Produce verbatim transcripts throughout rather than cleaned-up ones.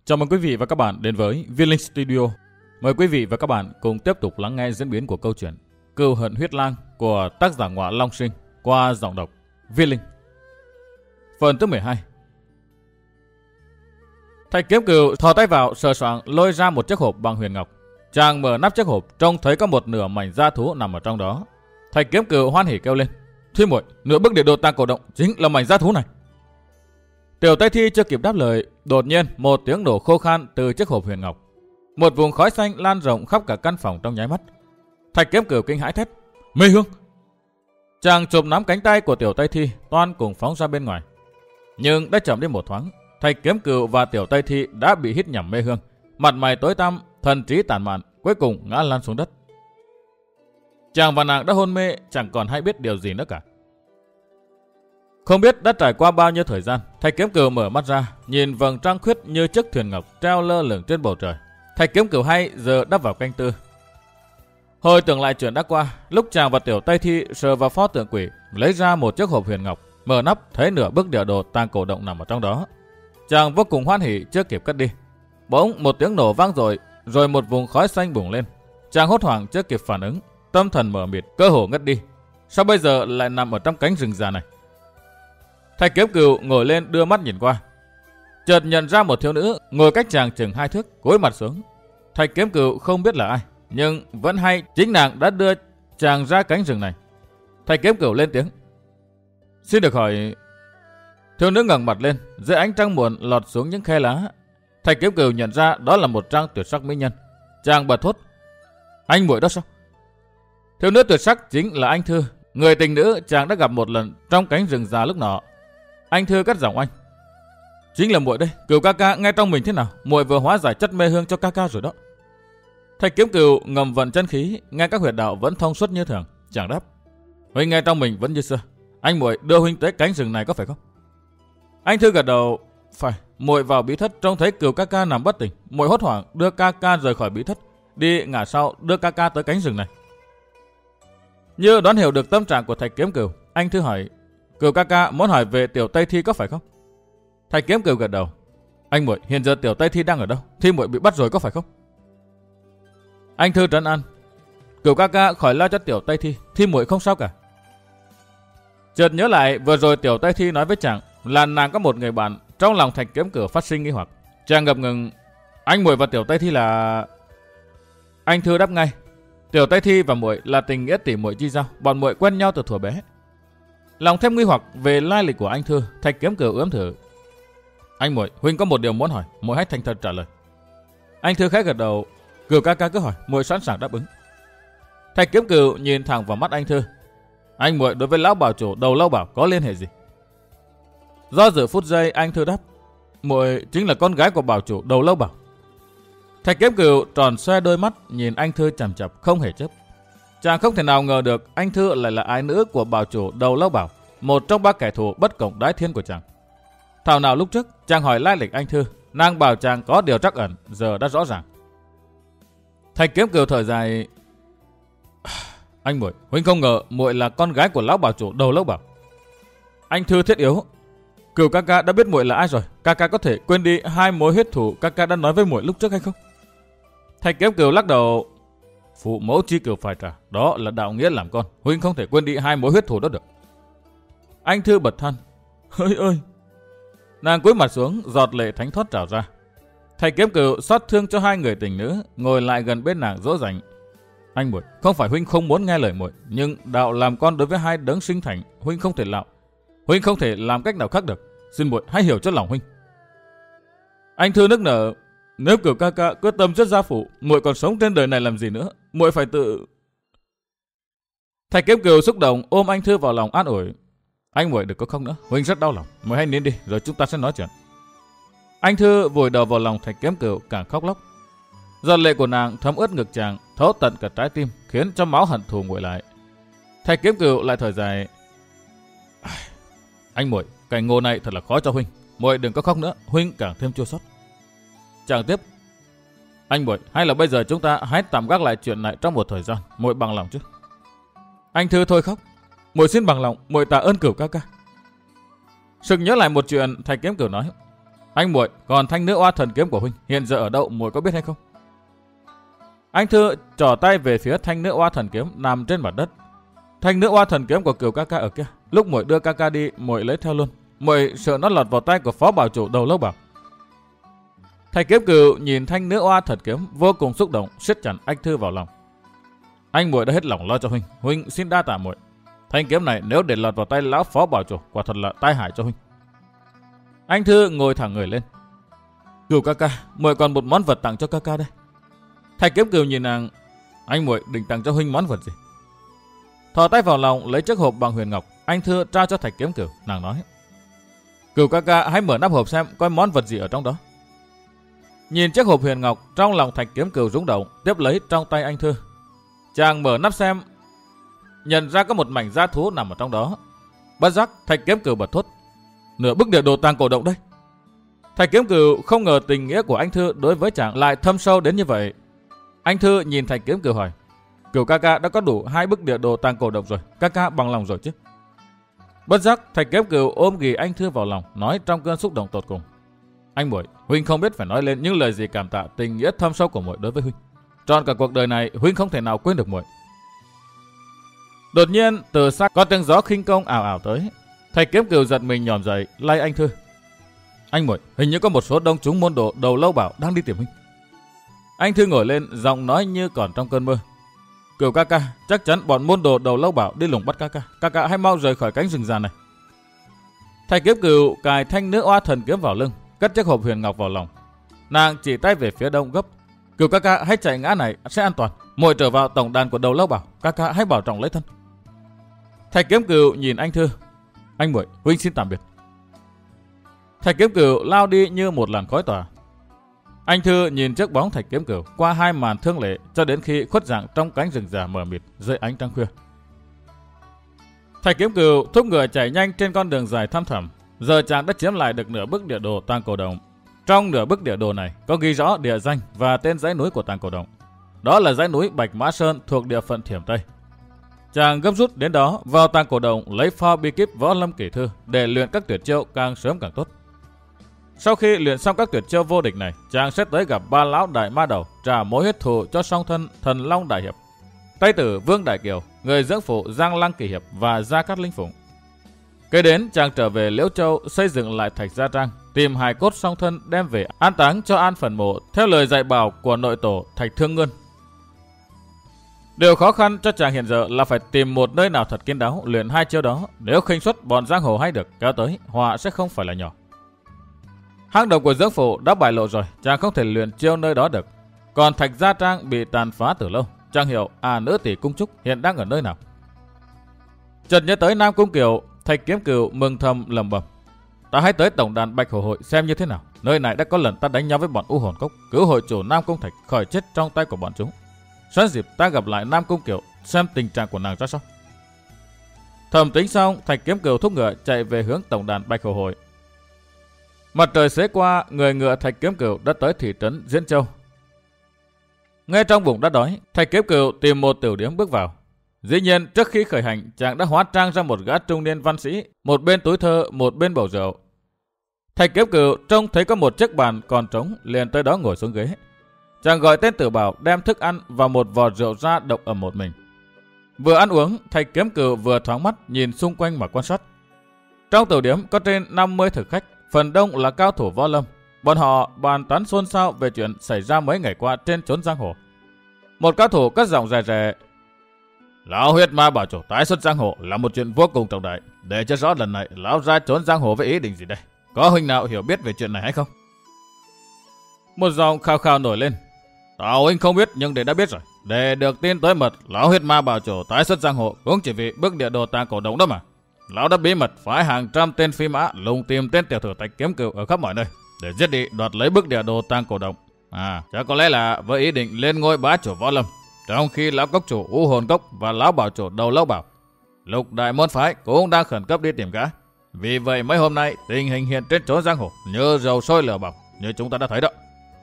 Chào mừng quý vị và các bạn đến với Viên Linh Studio. Mời quý vị và các bạn cùng tiếp tục lắng nghe diễn biến của câu chuyện Cừu hận huyết lang của tác giả Ngọa Long Sinh qua giọng đọc Viên Linh. Phần thứ mười hai. Thạch Kiếm Cừu thò tay vào sờ soạng lôi ra một chiếc hộp bằng huyền ngọc. Chàng mở nắp chiếc hộp, trông thấy có một nửa mảnh da thú nằm ở trong đó. Thạch Kiếm Cừu hoan hỉ kêu lên: "Thi muội, nửa bức địa đồ tàng cổ động chính là mảnh da thú này." Tiểu Tây Thi chưa kịp đáp lời, đột nhiên một tiếng nổ khô khan từ chiếc hộp huyền ngọc. Một vùng khói xanh lan rộng khắp cả căn phòng trong nháy mắt. Thạch Kiếm Cừu kinh hãi thét: "Mê hương!" Chàng chụp nắm cánh tay của Tiểu Tây Thi, toan cùng phóng ra bên ngoài. Nhưng đã chậm đi một thoáng, Thạch Kiếm Cừu và Tiểu Tây Thi đã bị hít nhầm mê hương, mặt mày tối tăm, thần trí tàn mạn, cuối cùng ngã lăn xuống đất. Chàng và nàng đã hôn mê, chẳng còn hay biết điều gì nữa cả. Không biết đã trải qua bao nhiêu thời gian, Thạch Kiếm Cừu mở mắt ra, nhìn vầng trăng khuyết như chiếc thuyền ngọc treo lơ lửng trên bầu trời. Thạch Kiếm Cừu hay giờ đắp vào canh tư. Hồi tưởng lại chuyện đã qua, lúc chàng và Tiểu Tây Thi sờ vào pho tượng quỷ, lấy ra một chiếc hộp huyền ngọc, mở nắp thấy nửa bức địa đồ tàng cổ động nằm ở trong đó. Chàng vô cùng hoan hỉ chưa kịp cất đi. Bỗng một tiếng nổ vang dội, rồi một vùng khói xanh bùng lên. Chàng hốt hoảng chưa kịp phản ứng, tâm thần mờ mịt, cơ hồ ngất đi. Sao bây giờ lại nằm ở trong cánh rừng già này? Thạch Kiếm Cừu ngồi lên đưa mắt nhìn qua, chợt nhận ra một thiếu nữ ngồi cách chàng chừng hai thước, cúi mặt xuống. Thạch Kiếm Cừu không biết là ai, nhưng vẫn hay chính nàng đã đưa chàng ra cánh rừng này. Thạch Kiếm Cừu lên tiếng: "Xin được hỏi..." Thiếu nữ ngẩng mặt lên, dưới ánh trăng muộn lọt xuống những khe lá. Thạch Kiếm Cừu nhận ra đó là một trang tuyệt sắc mỹ nhân. Chàng bật thốt: "Anh muội đó sao?" Thiếu nữ tuyệt sắc chính là Anh Thư, người tình nữ chàng đã gặp một lần trong cánh rừng già lúc nọ. Anh Thư cất giọng oanh: "Chính là muội đây, Cừu ca ca nghe trong mình thế nào? Muội vừa hóa giải chất mê hương cho ca ca rồi đó." Thạch Kiếm Cừu ngầm vận chân khí, nghe các huyệt đạo vẫn thông suốt như thường, chàng đáp: "Huynh nghe trong mình vẫn như xưa. Anh muội đưa huynh tới cánh rừng này có phải không?" Anh Thư gật đầu: "Phải, muội vào bí thất trông thấy Cừu ca ca nằm bất tỉnh, muội hốt hoảng đưa ca ca rời khỏi bí thất, đi ngả sau đưa ca ca tới cánh rừng này." Như đoán hiểu được tâm trạng của Thạch Kiếm Cừu, anh Thư hỏi: "Cừu ca ca muốn hỏi về Tiểu Tây Thi có phải không?" Thạch Kiếm Cừu gật đầu: "Anh muội, hiện giờ Tiểu Tây Thi đang ở đâu? Thi muội bị bắt rồi có phải không?" Anh Thư trấn an: "Cừu ca ca khỏi lo cho Tiểu Tây Thi, Thi muội không sao cả." Chợt nhớ lại vừa rồi Tiểu Tây Thi nói với chàng là nàng có một người bạn, trong lòng Thạch Kiếm Cừu phát sinh nghi hoặc. Chàng ngập ngừng: "Anh muội và Tiểu Tây Thi là..." Anh Thư đáp ngay: "Tiểu Tây Thi và muội là tình nghĩa tỷ muội chi giao, bọn muội quen nhau từ thuở bé." Lòng thêm nghi hoặc về lai lịch của anh Thư, Thạch Kiếm Cừu ướm thử: "Anh muội, huynh có một điều muốn hỏi, muội hãy thành thật trả lời." Anh Thư khẽ gật đầu: "Cừu ca ca cứ hỏi, muội sẵn sàng đáp ứng." Thạch Kiếm Cừu nhìn thẳng vào mắt anh Thư: "Anh muội đối với lão bảo chủ Đầu Lâu Bảo có liên hệ gì?" Do dự phút giây, anh Thư đáp: "Muội chính là con gái của bảo chủ Đầu Lâu Bảo." Thạch Kiếm Cừu tròn xoe đôi mắt nhìn anh Thư chằm chằm không hề chớp. Chàng không thể nào ngờ được anh Thư lại là ái nữ của bảo chủ Đầu Lâu Bảo, một trong ba kẻ thù bất cộng đái thiên của chàng. Thảo nào lúc trước chàng hỏi lai lịch anh Thư, nàng bảo chàng có điều trắc ẩn, giờ đã rõ ràng. Thạch Kiếm Cừu thở dài: "Anh muội, huynh không ngờ muội là con gái của lão bảo chủ Đầu Lâu Bảo." Anh Thư thiết yếu: "Cừu ca ca đã biết muội là ai rồi, ca ca có thể quên đi hai mối huyết thù ca ca đã nói với muội lúc trước hay không?" Thạch Kiếm Cừu lắc đầu: "Phụ mẫu chi cừu phải trả, đó là đạo nghĩa làm con, huynh không thể quên đi hai mối huyết thù đó được." Anh Thư bật than: "Ơi ơi!" Nàng cúi mặt xuống, giọt lệ thánh thót trào ra. Thạch Kiếm Cừu xót thương cho hai người tình nữ, ngồi lại gần bên nàng dỗ dành: "Anh muội, không phải huynh không muốn nghe lời muội, nhưng đạo làm con đối với hai đấng sinh thành, huynh không thể làm, huynh không thể làm cách nào khác được. Xin muội hãy hiểu cho lòng huynh." Anh Thư nức nở: "Nếu Cừu ca ca quyết tâm giết gia phụ, muội còn sống trên đời này làm gì nữa? Muội phải tự..." Thạch Kiếm Cừu xúc động ôm anh Thư vào lòng an ủi: "Anh muội đừng có khóc nữa, huynh rất đau lòng, muội hãy nín đi rồi chúng ta sẽ nói chuyện." Anh Thư vùi đầu vào lòng Thạch Kiếm Cừu càng khóc lóc. Giọt lệ của nàng thấm ướt ngực chàng, thấu tận cả trái tim, khiến cho máu hận thù nguội lại. Thạch Kiếm Cừu lại thở dài: "Anh muội, cảnh ngộ này thật là khó cho huynh, muội đừng có khóc nữa, huynh càng thêm chua xót." Chàng tiếp: "Anh muội, hay là bây giờ chúng ta hãy tạm gác lại chuyện này trong một thời gian, muội bằng lòng chứ?" Anh Thư thôi khóc: "Muội xin bằng lòng, muội tạ ơn Cừu ca ca." Sực nhớ lại một chuyện, Thạch Kiếm Cừu nói: Anh muội, còn thanh nữ oa thần kiếm của huynh hiện giờ ở đâu, muội có biết hay không? Anh Thư trỏ tay về phía thanh nữ oa thần kiếm nằm trên mặt đất. Thanh nữ oa thần kiếm của Cửu ca ca ở kia. Lúc muội đưa ca ca đi, muội lấy theo luôn. Muội sợ nó lọt vào tay của phó bảo chủ Đầu Lâu Bảo. Thạch Kiếm Cửu nhìn thanh nữ oa thần kiếm vô cùng xúc động, siết chặt anh Thư vào lòng. Anh muội đã hết lòng lo cho huynh, huynh xin đa tạ muội. Thanh kiếm này nếu để lọt vào tay lão phó bảo chủ, quả thật là tai hại cho huynh. Anh Thư ngồi thẳng người lên. Cửu ca ca, muội còn một món vật tặng cho ca ca đây. Thạch Kiếm Cửu nhìn nàng. Anh muội định tặng cho huynh món vật gì? Thò tay vào lòng lấy chiếc hộp bằng huyền ngọc, anh Thư trao cho Thạch Kiếm Cửu. Nàng nói: Cửu ca ca hãy mở nắp hộp xem coi món vật gì ở trong đó. Nhìn chiếc hộp huyền ngọc, trong lòng Thạch Kiếm Cửu rung động, tiếp lấy trong tay anh Thư. Chàng mở nắp xem, nhận ra có một mảnh da thú nằm ở trong đó. Bất giác Thạch Kiếm Cửu bật thốt: Nửa bức địa đồ tàng cổ động đây. Thạch Kiếm Cửu không ngờ tình nghĩa của anh Thư đối với chàng lại thâm sâu đến như vậy. Anh Thư nhìn Thạch Kiếm Cửu hỏi: Cửu ca ca đã có đủ hai bức địa đồ tàng cổ động rồi, ca ca bằng lòng rồi chứ? Bất giác Thạch Kiếm Cửu ôm ghì anh Thư vào lòng, nói trong cơn xúc động tột cùng: Anh muội, huynh không biết phải nói lên những lời gì cảm tạ tình nghĩa thâm sâu của muội đối với huynh. Trọn cả cuộc đời này huynh không thể nào quên được muội. Đột nhiên từ xa có tiếng gió khinh công ảo ảo tới. Thạch Kiếm Cửu giật mình nhòm dậy lay anh Thư: Anh muội, hình như có một số đông chúng môn đồ Đầu Lâu Bảo đang đi tìm huynh. Anh Thư ngồi lên, giọng nói như còn trong cơn mơ: Cửu ca ca, chắc chắn bọn môn đồ Đầu Lâu Bảo đi lùng bắt ca ca. Ca ca hãy mau rời khỏi cánh rừng già này. Thạch Kiếm Cửu cài thanh nữ oa thần kiếm vào lưng, cất chiếc hộp huyền ngọc vào lòng. Nàng chỉ tay về phía đông gấp: Cửu ca ca hãy chạy ngã này sẽ an toàn. Muội trở vào tổng đàn của Đầu Lâu Bảo, ca ca hãy bảo trọng lấy thân. Thạch Kiếm Cửu nhìn anh Thư: Anh muội, huynh xin tạm biệt. Thạch Kiếm Cửu lao đi như một làn khói tỏa. Anh Thư nhìn trước bóng Thạch Kiếm Cửu qua hai màn thương lệ cho đến khi khuất dạng trong cánh rừng già mờ mịt dưới ánh trăng khuya. Thạch Kiếm Cửu thúc ngựa chạy nhanh trên con đường dài thăm thẳm. Giờ chàng đã chiếm lại được nửa bức địa đồ tàng cổ động. Trong nửa bức địa đồ này có ghi rõ địa danh và tên dãy núi của tàng cổ động. Đó là dãy núi Bạch Mã Sơn thuộc địa phận Thiểm Tây. Chàng gấp rút đến đó vào tàng cổ động lấy pho bí kíp võ lâm kỷ thư để luyện các tuyệt chiêu càng sớm càng tốt. Sau khi luyện xong các tuyệt chiêu vô địch này, chàng sẽ tới gặp ba lão đại ma đầu trả mối huyết thù cho song thân Thần Long Đại Hiệp, Tây Tử Vương Đại Kiều, người dưỡng phụ Giang Lăng Kỳ Hiệp và Gia Cát Linh Phụng. Kế đến chàng trở về Liễu Châu xây dựng lại Thạch Gia Trang, tìm hài cốt song thân đem về an táng cho an phần mộ theo lời dạy bảo của nội tổ Thạch Thương Ngân. Điều khó khăn cho chàng hiện giờ là phải tìm một nơi nào thật kiên đáo luyện hai chiêu đó. Nếu khinh suất bọn giang hồ hay được kéo tới, họa sẽ không phải là nhỏ. Hang động của dưỡng phụ đã bại lộ rồi, chàng không thể luyện chiêu nơi đó được. Còn Thạch Gia Trang bị tàn phá từ lâu, chàng hiểu à nữ tỷ Cung Trúc hiện đang ở nơi nào. Chợt nhớ tới Nam Cung Kiều, Thạch Kiếm Cửu mừng thầm lẩm bẩm: Ta hãy tới tổng đàn Bạch Hổ Hội xem như thế nào. Nơi này đã có lần ta đánh nhau với bọn U Hồn Cốc, cứu hội chủ Nam Cung Thạch khỏi chết trong tay của bọn chúng. Sẵn dịp ta gặp lại Nam Cung Kiều xem tình trạng của nàng ra sao. Thầm tính xong, Thạch Kiếm Cửu thúc ngựa chạy về hướng tổng đàn Bạch Hổ Hội. Mặt trời xế qua, người ngựa Thạch Kiếm Cửu đã tới thị trấn Diễn Châu. Nghe trong bụng đã đói, Thạch Kiếm Cửu tìm một tiểu điếm bước vào. Dĩ nhiên trước khi khởi hành, chàng đã hóa trang ra một gã trung niên văn sĩ, một bên túi thơ, một bên bầu rượu. Thạch Kiếm Cửu trông thấy có một chiếc bàn còn trống, liền tới đó ngồi xuống ghế. Chàng gọi tên Tử Bảo đem thức ăn và một vò rượu ra độc ẩm một mình. Vừa ăn uống, Thạch Kiếm Cửu vừa thoáng mắt nhìn xung quanh mà quan sát. Trong tiểu điếm có trên năm mươi thực khách, phần đông là cao thủ võ lâm. Bọn họ bàn tán xôn xao về chuyện xảy ra mấy ngày qua trên chốn giang hồ. Một cao thủ cất giọng rè rè: Lão huyết ma bảo chủ tái xuất giang hồ là một chuyện vô cùng trọng đại. Để cho rõ lần này lão ra trốn giang hồ với ý định gì đây? Có huynh nào hiểu biết về chuyện này hay không? Một giọng khao khao nổi lên: Tào huynh không biết nhưng để đã biết rồi. Để được tin tới mật lão huyết ma bảo chủ tái xuất giang hồ cũng chỉ vì bức địa đồ tàng cổ động đó mà. Lão đã bí mật phái hàng trăm tên phi mã lùng tìm tên tiểu tử Thạch Kiếm Cửu ở khắp mọi nơi để giết đi đoạt lấy bức địa đồ tàng cổ động. À, chắc có lẽ là với ý định lên ngôi bá chủ võ lâm, trong khi lão cốc chủ U Hồn Cốc và lão bảo chủ Đầu Lâu Bảo, lục đại môn phái cũng đang khẩn cấp đi tìm gã. Vì vậy mấy hôm nay tình hình hiện trên chốn giang hồ như dầu sôi lửa bỏng như chúng ta đã thấy đó.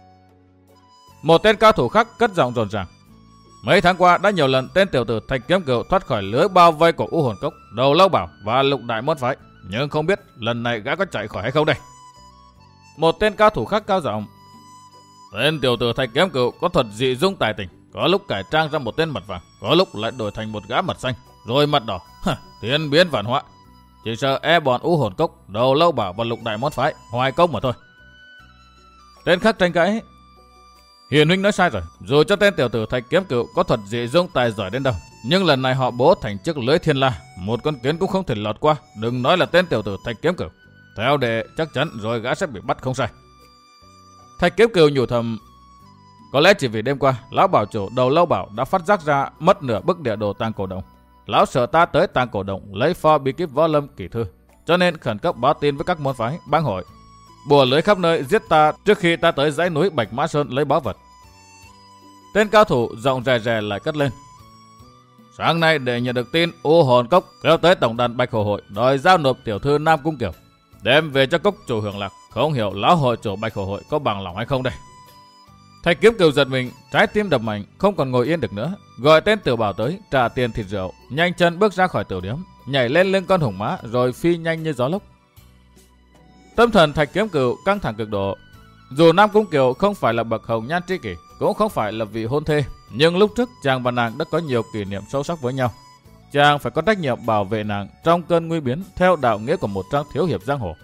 Một tên cao thủ khác cất giọng rồn ràng: Mấy tháng qua đã nhiều lần tên tiểu tử Thạch Kiếm Cửu thoát khỏi lưới bao vây của U Hồn Cốc, Đầu Lâu Bảo và lục đại môn phái, nhưng không biết lần này gã có chạy khỏi hay không đây. Một tên cao thủ khác cao giọng: tên tiểu tử Thạch Kiếm Cửu có thuật dị dung tài tình, có lúc cải trang ra một tên mặt vàng, có lúc lại đổi thành một gã mặt xanh, rồi mặt đỏ. Thiên biến vạn hóa, chỉ sợ e bọn U Hồn Cốc, Đầu Lâu Bảo và Lục Đại Môn Phái Hoài Công mà thôi. Tên khác tranh cãi: Hiền huynh nói sai rồi, dù cho tên tiểu tử Thạch Kiếm Cửu có thuật dị dung tài giỏi đến đâu, nhưng lần này họ bố thành chiếc lưới thiên la, một con kiến cũng không thể lọt qua, đừng nói là tên tiểu tử Thạch Kiếm Cửu. Theo đệ chắc chắn rồi gã sẽ bị bắt không sai. Thạch Kiếm Cửu nhủ thầm: có lẽ chỉ vì đêm qua lão bảo chủ Đầu Lâu Bảo đã phát giác ra mất nửa bức địa đồ Tàng Cổ Động. Lão sợ ta tới Tàng Cổ Động lấy pho bí kíp võ lâm kỳ thư, cho nên khẩn cấp báo tin với các môn phái bang hội, bùa lưới khắp nơi giết ta trước khi ta tới dãy núi Bạch Mã Sơn lấy báu vật. Tên cao thủ giọng rè rè lại cất lên: sáng nay để nhận được tin U Hồn Cốc kéo tới tổng đàn Bạch Hổ Hội đòi giao nộp tiểu thư Nam Cung Kiều, đem về cho cốc chủ hưởng lạc. Không hiểu lão hội chủ Bạch Hổ Hội có bằng lòng hay không đây. Thạch Kiếm Cửu giật mình, trái tim đập mạnh, không còn ngồi yên được nữa, gọi tên Tiểu Bảo tới trả tiền thịt rượu, nhanh chân bước ra khỏi tiểu điếm, nhảy lên lưng con hùng mã rồi phi nhanh như gió lốc. Tâm thần Thạch Kiếm Cửu căng thẳng cực độ. Dù Nam Cung Kiều không phải là bậc hồng nhan tri kỷ, cũng không phải là vị hôn thê, nhưng lúc trước chàng và nàng đã có nhiều kỷ niệm sâu sắc với nhau. Chàng phải có trách nhiệm bảo vệ nàng trong cơn nguy biến theo đạo nghĩa của một trang thiếu hiệp giang hồ.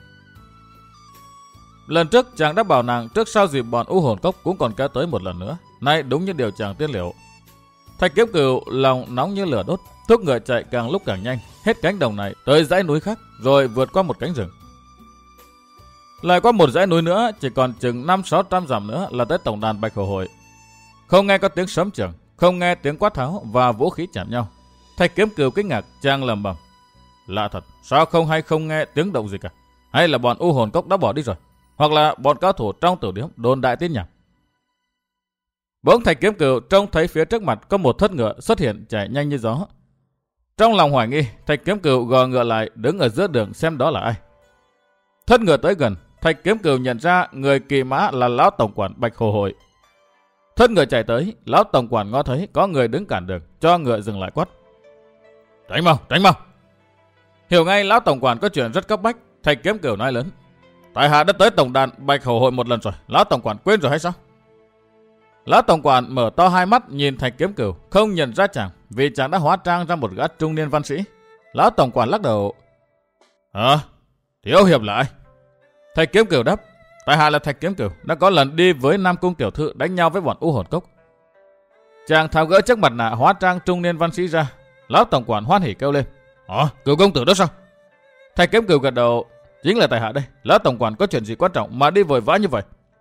Lần trước chàng đã bảo nàng trước sau dịp bọn U Hồn Cốc cũng còn kéo tới một lần nữa, nay đúng như điều chàng tiên liệu. Thạch Kiếm Cửu lòng nóng như lửa đốt, thúc ngựa chạy càng lúc càng nhanh, hết cánh đồng này tới dãy núi khác, rồi vượt qua một cánh rừng. Lại qua một dãy núi nữa, chỉ còn chừng năm sáu trăm dặm nữa là tới tổng đàn Bạch Hổ Hội. Không nghe có tiếng sấm trường, không nghe tiếng quát tháo và vũ khí chạm nhau. Thạch Kiếm Cửu kinh ngạc, chàng lẩm bẩm: lạ thật, sao không hay không nghe tiếng động gì cả? Hay là bọn U Hồn Cốc đã bỏ đi rồi? Hoặc là bọn cao thủ trong tiểu điếm đồn đại tin nhảm? Bỗng Thạch Kiếm Cửu trông thấy phía trước mặt có một thất ngựa xuất hiện chạy nhanh như gió. Trong lòng hoài nghi, Thạch Kiếm Cửu gò ngựa lại đứng ở giữa đường xem đó là ai. Thất ngựa tới gần, Thạch Kiếm Cửu nhận ra người kỵ mã là lão tổng quản Bạch Hổ Hội. Thất ngựa chạy tới, lão tổng quản ngó thấy có người đứng cản đường, cho ngựa dừng lại quát: tránh mau, tránh mau! Hiểu ngay lão tổng quản có chuyện rất cấp bách, Thạch Kiếm Cửu nói lớn: tại hạ đã tới tổng đàn Bạch Hổ Hội một lần rồi, lão tổng quản quên rồi hay sao? Lão tổng quản mở to hai mắt nhìn Thạch Kiếm Cửu, không nhận ra chàng vì chàng đã hóa trang ra một gã trung niên văn sĩ. Lão tổng quản lắc đầu: hả? Thiếu hiệp là ai? Thạch Kiếm Cửu đáp: tại hạ là Thạch Kiếm Cửu, đã có lần đi với Nam Cung tiểu thư đánh nhau với bọn U Hồn Cốc. Chàng tháo gỡ chiếc mặt nạ hóa trang trung niên văn sĩ ra. Lão tổng quản hoan hỉ kêu lên: hả? Cửu công tử đó sao? Thạch Kiếm Cửu gật đầu: chính là tại hạ đây. Lão tổng quản có chuyện gì quan trọng mà đi vội vã như vậy?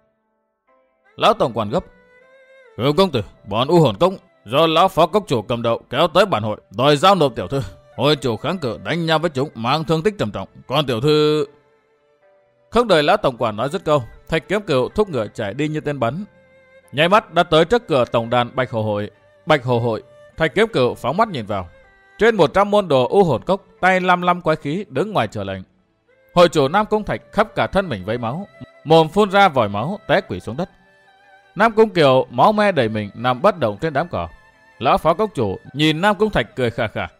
Lão tổng quản gấp: cửu công tử, bọn U Hồn Cốc do lão phó cốc chủ cầm đầu kéo tới bản hội đòi giao nộp tiểu thư. Hội chủ kháng cự đánh nhau với chúng, mang thương tích trầm trọng. Còn tiểu thư... Không đợi lão tổng quản nói dứt câu, Thạch Kiếm Cửu thúc ngựa chạy đi như tên bắn. Nháy mắt đã tới trước cửa tổng đàn Bạch Hổ Hội. Bạch Hổ Hội, Thạch Kiếm Cửu phóng mắt nhìn vào. Trên một trăm môn đồ U Hồn Cốc tay lăm lăm quái khí đứng ngoài chờ lệnh. Hội chủ Nam Cung Thạch khắp cả thân mình vấy máu, mồm phun ra vòi máu, té quỵ xuống đất. Nam Cung Kiều máu me đầy mình nằm bất động trên đám cỏ. Lão phó cốc chủ nhìn Nam Cung Thạch cười khà khà: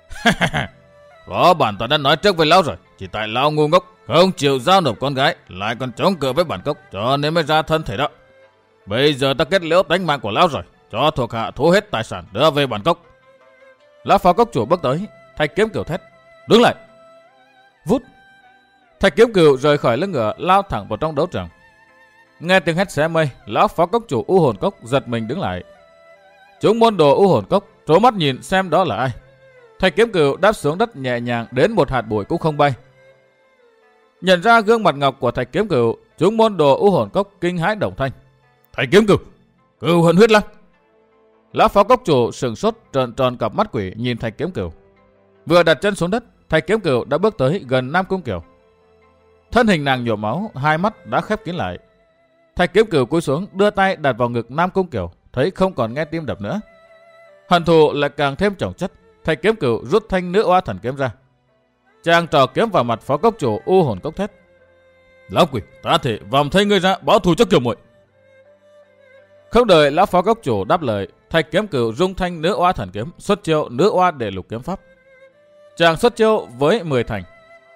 có bản tọa đã nói trước với lão rồi, chỉ tại lão ngu ngốc không chịu giao nộp con gái, lại còn chống cự với bản cốc, cho nên mới ra thân thể đó. Bây giờ ta kết liễu tánh mạng của lão rồi, cho thuộc hạ thu hết tài sản đưa về bản cốc. Lão phó cốc chủ bước tới, Thạch Kiếm Cửu thét: đứng lại! Vút! Thạch Kiếm Cửu rời khỏi lưng ngựa, lao thẳng vào trong đấu trường. Nghe tiếng hét xé mây, lão phó cốc chủ U Hồn Cốc giật mình đứng lại. Chúng môn đồ U Hồn Cốc trố mắt nhìn xem đó là ai. Thạch Kiếm Cửu đáp xuống đất nhẹ nhàng, đến một hạt bụi cũng không bay. Nhận ra gương mặt ngọc của Thạch Kiếm Cửu, chúng môn đồ U Hồn Cốc kinh hãi đồng thanh: Thạch Kiếm Cửu, Cửu hận huyết lăng! Lão phó cốc chủ sừng sốt tròn tròn cặp mắt quỷ nhìn Thạch Kiếm Cửu. Vừa đặt chân xuống đất, Thạch Kiếm Cửu đã bước tới gần Nam Cung Kiều. Thân hình nàng nhổ máu, hai mắt đã khép kín lại. Thạch Kiếm Cửu cúi xuống đưa tay đặt vào ngực Nam Cung Kiều, thấy không còn nghe tim đập nữa. Hận thù lại càng thêm chồng chất. Thạch Kiếm Cửu rút thanh nữ oa thần kiếm ra. Chàng trò kiếm vào mặt phó cốc chủ U Hồn Cốc thét: lão quỷ, ta thể vòng thay ngươi ra báo thù cho Kiều muội. Không đợi lão phó cốc chủ đáp lời, Thạch Kiếm Cửu rung thanh nữ oa thần kiếm, xuất chiêu nữ oa để lục kiếm pháp. Chàng xuất chiêu với mười thành.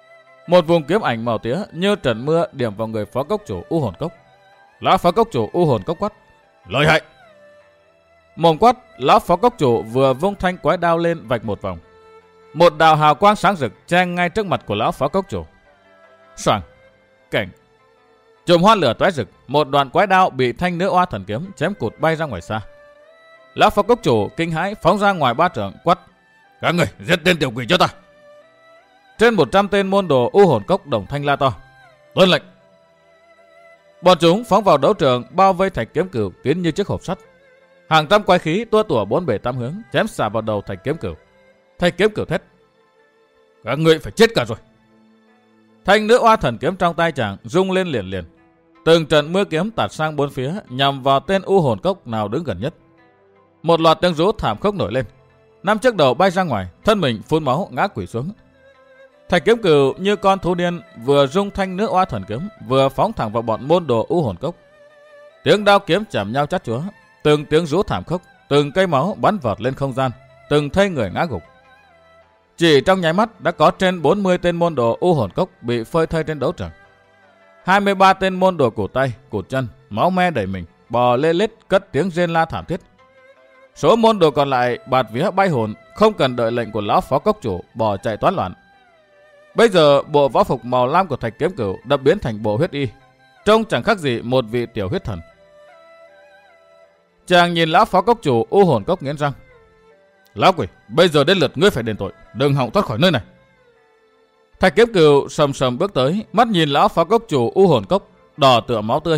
Một vùng kiếm ảnh màu tía như trận mưa điểm vào người phó cốc chủ U Hồn Cốc. Lão phó cốc chủ U Hồn Cốc quát: lợi hại! Mồm quát, lão phó cốc chủ vừa vung thanh quái đao lên vạch một vòng. Một đạo hào quang sáng rực che ngay trước mặt của lão phó cốc chủ. Xoàng, cảnh, chùm hoa lửa tóe rực, một đoạn quái đao bị thanh nữ oa thần kiếm chém cụt bay ra ngoài xa. Lão phó cốc chủ kinh hãi phóng ra ngoài ba trượng quát: các người giết tên tiểu quỷ cho ta! Trên một trăm tên môn đồ U Hồn Cốc đồng thanh la to: tuân lệnh! Bọn chúng phóng vào đấu trường bao vây Thạch Kiếm Cửu kín như chiếc hộp sắt. Hàng trăm quái khí tua tủa bốn bề tám hướng chém xả vào đầu Thạch Kiếm Cửu. Thạch Kiếm Cửu thét: các ngươi phải chết cả rồi! Thanh nữ oa thần kiếm trong tay chàng rung lên liền liền. Từng trận mưa kiếm tạt sang bốn phía nhằm vào tên U Hồn Cốc nào đứng gần nhất. Một loạt tiếng rú thảm khốc nổi lên. Năm chiếc đầu bay ra ngoài, thân mình phun máu ngã quỵ xuống. Thạch Kiếm Cửu như con thú điên vừa rung thanh nữ oa thần kiếm vừa phóng thẳng vào bọn môn đồ U Hồn Cốc. Tiếng đao kiếm chạm nhau chát chúa, từng tiếng rú thảm khốc, từng cây máu bắn vọt lên không gian, từng thây người ngã gục. Chỉ trong nháy mắt đã có trên bốn mươi tên môn đồ U Hồn Cốc bị phơi thây trên đấu trường. hai mươi ba tên môn đồ cụt tay, cụt chân, máu me đầy mình, bò lê lết cất tiếng rên la thảm thiết. Số môn đồ còn lại bạt vía bay hồn, không cần đợi lệnh của lão phó cốc chủ bỏ chạy toán loạn. Bây giờ bộ võ phục màu lam của Thạch Kiếm Cửu đã biến thành bộ huyết y, trông chẳng khác gì một vị tiểu huyết thần. Chàng nhìn lão phó cốc chủ U Hồn Cốc nghiến răng: lão quỷ, bây giờ đến lượt ngươi phải đền tội, đừng hòng thoát khỏi nơi này. Thạch Kiếm Cửu sầm sầm bước tới, mắt nhìn lão phó cốc chủ U Hồn Cốc đỏ tựa máu tươi.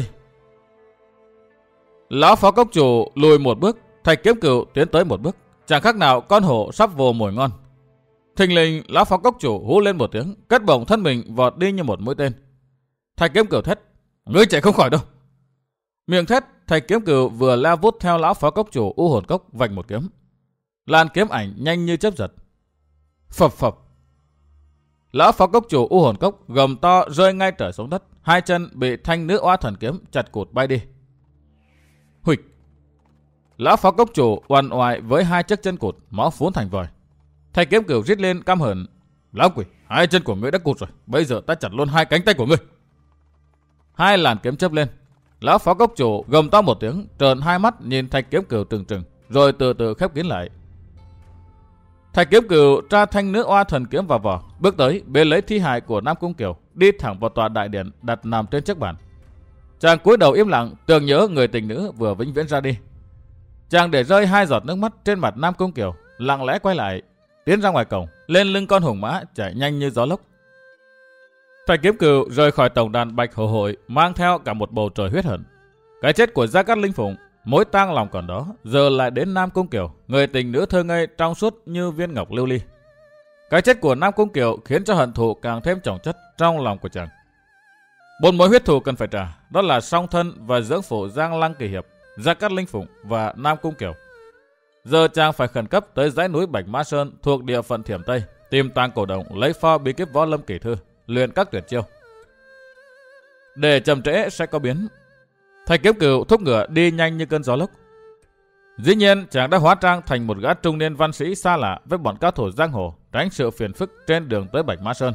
Lão phó cốc chủ lùi một bước, Thạch Kiếm Cửu tiến tới một bước, chẳng khác nào con hổ sắp vồ mồi ngon. Thình lình lão phó cốc chủ hú lên một tiếng, cất bổng thân mình vọt đi như một mũi tên. Thạch Kiếm Cửu thét: ngươi chạy không khỏi đâu! Miệng thét, Thạch Kiếm Cửu vừa lao vút theo lão phó cốc chủ U Hồn Cốc vạch một kiếm. Làn kiếm ảnh nhanh như chớp giật. Phập phập. Lão phó cốc chủ U Hồn Cốc gầm to rơi ngay trở xuống đất, hai chân bị thanh nữ oa thần kiếm chặt cụt bay đi. Huỵch. Lão phó cốc chủ oằn oại với hai chiếc chân cụt, máu phún thành vòi. Thạch Kiếm Cửu rít lên căm hờn: lão quỷ, hai chân của ngươi đã cụt rồi, bây giờ ta chặt luôn hai cánh tay của ngươi. Hai làn kiếm chớp lên. Lão phó cốc chủ gầm to một tiếng, trợn hai mắt nhìn Thạch Kiếm Cửu trừng trừng, rồi từ từ khép kín lại. Thạch Kiếm Cửu tra thanh nữ oa thần kiếm vào vỏ, bước tới bế lấy thi hài của Nam Cung Kiều, đi thẳng vào tòa đại điện đặt nằm trên chiếc bàn. Chàng cúi đầu im lặng, tưởng nhớ người tình nữ vừa vĩnh viễn ra đi. Chàng để rơi hai giọt nước mắt trên mặt Nam Cung Kiều, lặng lẽ quay lại, tiến ra ngoài cổng, lên lưng con hùng mã chạy nhanh như gió lốc. Thạch Kiếm Cửu rời khỏi tổng đàn Bạch Hổ Hội, mang theo cả một bầu trời huyết hận. Cái chết của Gia Cát Linh Phụng, mối tang lòng còn đó, giờ lại đến Nam Cung Kiều, người tình nữ thơ ngây trong suốt như viên ngọc lưu ly. Cái chết của Nam Cung Kiều khiến cho hận thù càng thêm chồng chất trong lòng của chàng. Bốn mối huyết thù cần phải trả, đó là song thân và dưỡng phụ Giang Lăng Kỳ Hiệp, Gia Cát Linh Phụng và Nam Cung Kiều. Giờ chàng phải khẩn cấp tới dãy núi Bạch Mã Sơn thuộc địa phận Thiểm Tây, tìm tàng cổ động lấy pho bí kíp võ lâm kỳ thư, luyện các tuyệt chiêu. Để chậm trễ sẽ có biến. Thạch Kiếm Cửu thúc ngựa đi nhanh như cơn gió lốc. Dĩ nhiên chàng đã hóa trang thành một gã trung niên văn sĩ xa lạ với bọn cao thủ giang hồ, tránh sự phiền phức trên đường tới Bạch Mã Sơn.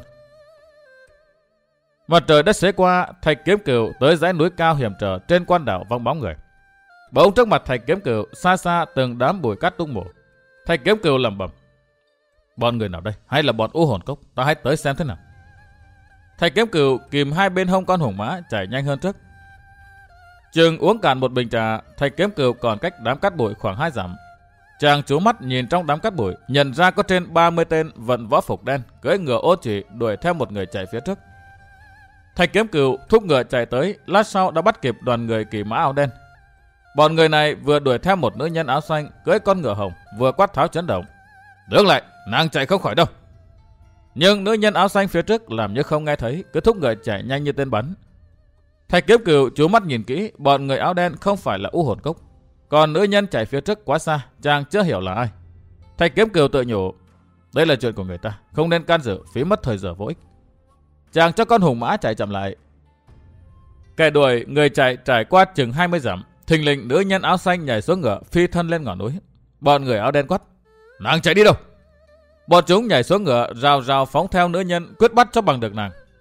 Mặt trời đã xế qua, Thạch Kiếm Cửu tới dãy núi cao hiểm trở trên quan đảo vắng bóng người. Bỗng trước mặt Thạch Kiếm Cửu xa xa từng đám bụi cát tung bổ. Thạch Kiếm Cửu lẩm bẩm: bọn người nào đây, hay là bọn U Hồn Cốc? Ta hãy tới xem thế nào. Thạch Kiếm Cửu kìm hai bên hông con hùng mã chạy nhanh hơn trước. Chừng uống cạn một bình trà, Thạch Kiếm Cửu còn cách đám cát bụi khoảng hai dặm. Chàng chú mắt nhìn trong đám cát bụi, nhận ra có trên ba mươi tên vận võ phục đen cưỡi ngựa ô chỉ đuổi theo một người chạy phía trước. Thạch Kiếm Cửu thúc ngựa chạy tới, lát sau đã bắt kịp đoàn người kỳ mã áo đen. Bọn người này vừa đuổi theo một nữ nhân áo xanh cưỡi con ngựa hồng, vừa quát tháo chấn động: đứng lại, nàng chạy không khỏi đâu. Nhưng nữ nhân áo xanh phía trước làm như không nghe thấy, cứ thúc ngựa chạy nhanh như tên bắn. Thạch Kiếm Cửu chú mắt nhìn kỹ, bọn người áo đen không phải là U Hồn Cốc, còn nữ nhân chạy phía trước quá xa, chàng chưa hiểu là ai. Thạch Kiếm Cửu tự nhủ: đây là chuyện của người ta, không nên can dự, phí mất thời giờ vô ích. Chàng cho con hùng mã chạy chậm lại. Kẻ đuổi người chạy trải qua chừng hai mươi dặm, thình lình nữ nhân áo xanh nhảy xuống ngựa phi thân lên ngọn núi. Bọn người áo đen quát: nàng chạy đi đâu? Bọn chúng nhảy xuống ngựa rào rào phóng theo nữ nhân, quyết bắt cho bằng được nàng.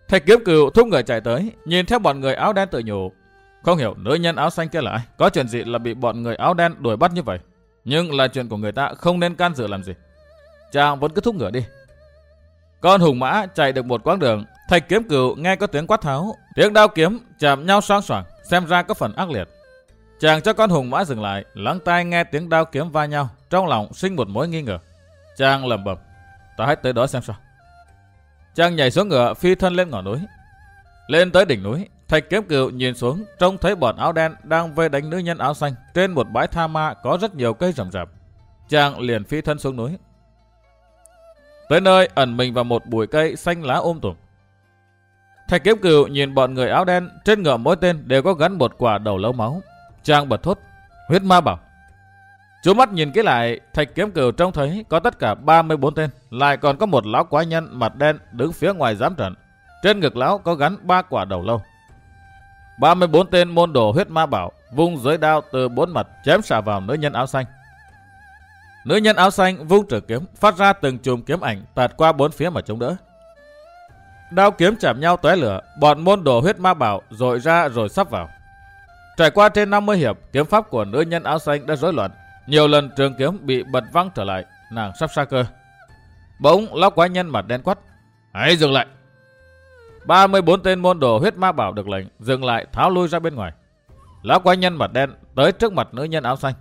Thạch Kiếm Cừu thúc người chạy tới, nhìn theo bọn người áo đen tự nhủ. Không hiểu nữ nhân áo xanh kia là ai, có chuyện gì là bị bọn người áo đen đuổi bắt như vậy. Nhưng là chuyện của người ta, không nên can dự làm gì. Chàng vẫn cứ thúc ngựa đi. Con hùng mã chạy được một quãng đường, Thạch Kiếm Cừu nghe có tiếng quát tháo, tiếng đao kiếm chạm nhau xoang xoảng, xem ra có phần ác liệt. Chàng cho con hùng mã dừng lại, lắng tai nghe tiếng đao kiếm va nhau, trong lòng sinh một mối nghi ngờ. Chàng lẩm bẩm, ta hãy tới đó xem sao. Chàng nhảy xuống ngựa, phi thân lên ngọn núi. Lên tới đỉnh núi, Thạch Kiếm Cừu nhìn xuống, trông thấy bọn áo đen đang vây đánh nữ nhân áo xanh trên một bãi tha ma có rất nhiều cây rậm rạp. Chàng liền phi thân xuống núi. Tới nơi ẩn mình vào một bụi cây xanh lá um tùm. Thạch Kiếm Cừu nhìn bọn người áo đen, trên ngựa mỗi tên đều có gắn một quả đầu lâu máu. Chàng bật thốt, huyết ma bảo. Chú mắt nhìn kỹ lại, Thạch Kiếm Cừu trông thấy có tất cả ba mươi bốn tên, lại còn có một lão quái nhân mặt đen đứng phía ngoài giám trận. Trên ngực lão có gắn ba quả đầu lâu. ba mươi bốn tên môn đồ huyết ma bảo vung giới đao từ bốn mặt chém xả vào nữ nhân áo xanh. Nữ nhân áo xanh vung trường kiếm, phát ra từng chùm kiếm ảnh tạt qua bốn phía mà chống đỡ. Đao kiếm chạm nhau tóe lửa, bọn môn đồ huyết ma bảo dội ra rồi sắp vào. Trải qua trên năm mươi hiệp, kiếm pháp của nữ nhân áo xanh đã rối loạn. Nhiều lần trường kiếm bị bật văng trở lại, nàng sắp sa cơ. Bỗng lão quái nhân mặt đen quát, hãy dừng lại. ba mươi bốn tên môn đồ huyết ma bảo được lệnh dừng lại, tháo lui ra bên ngoài. Lão quái nhân mặt đen tới trước mặt nữ nhân áo xanh.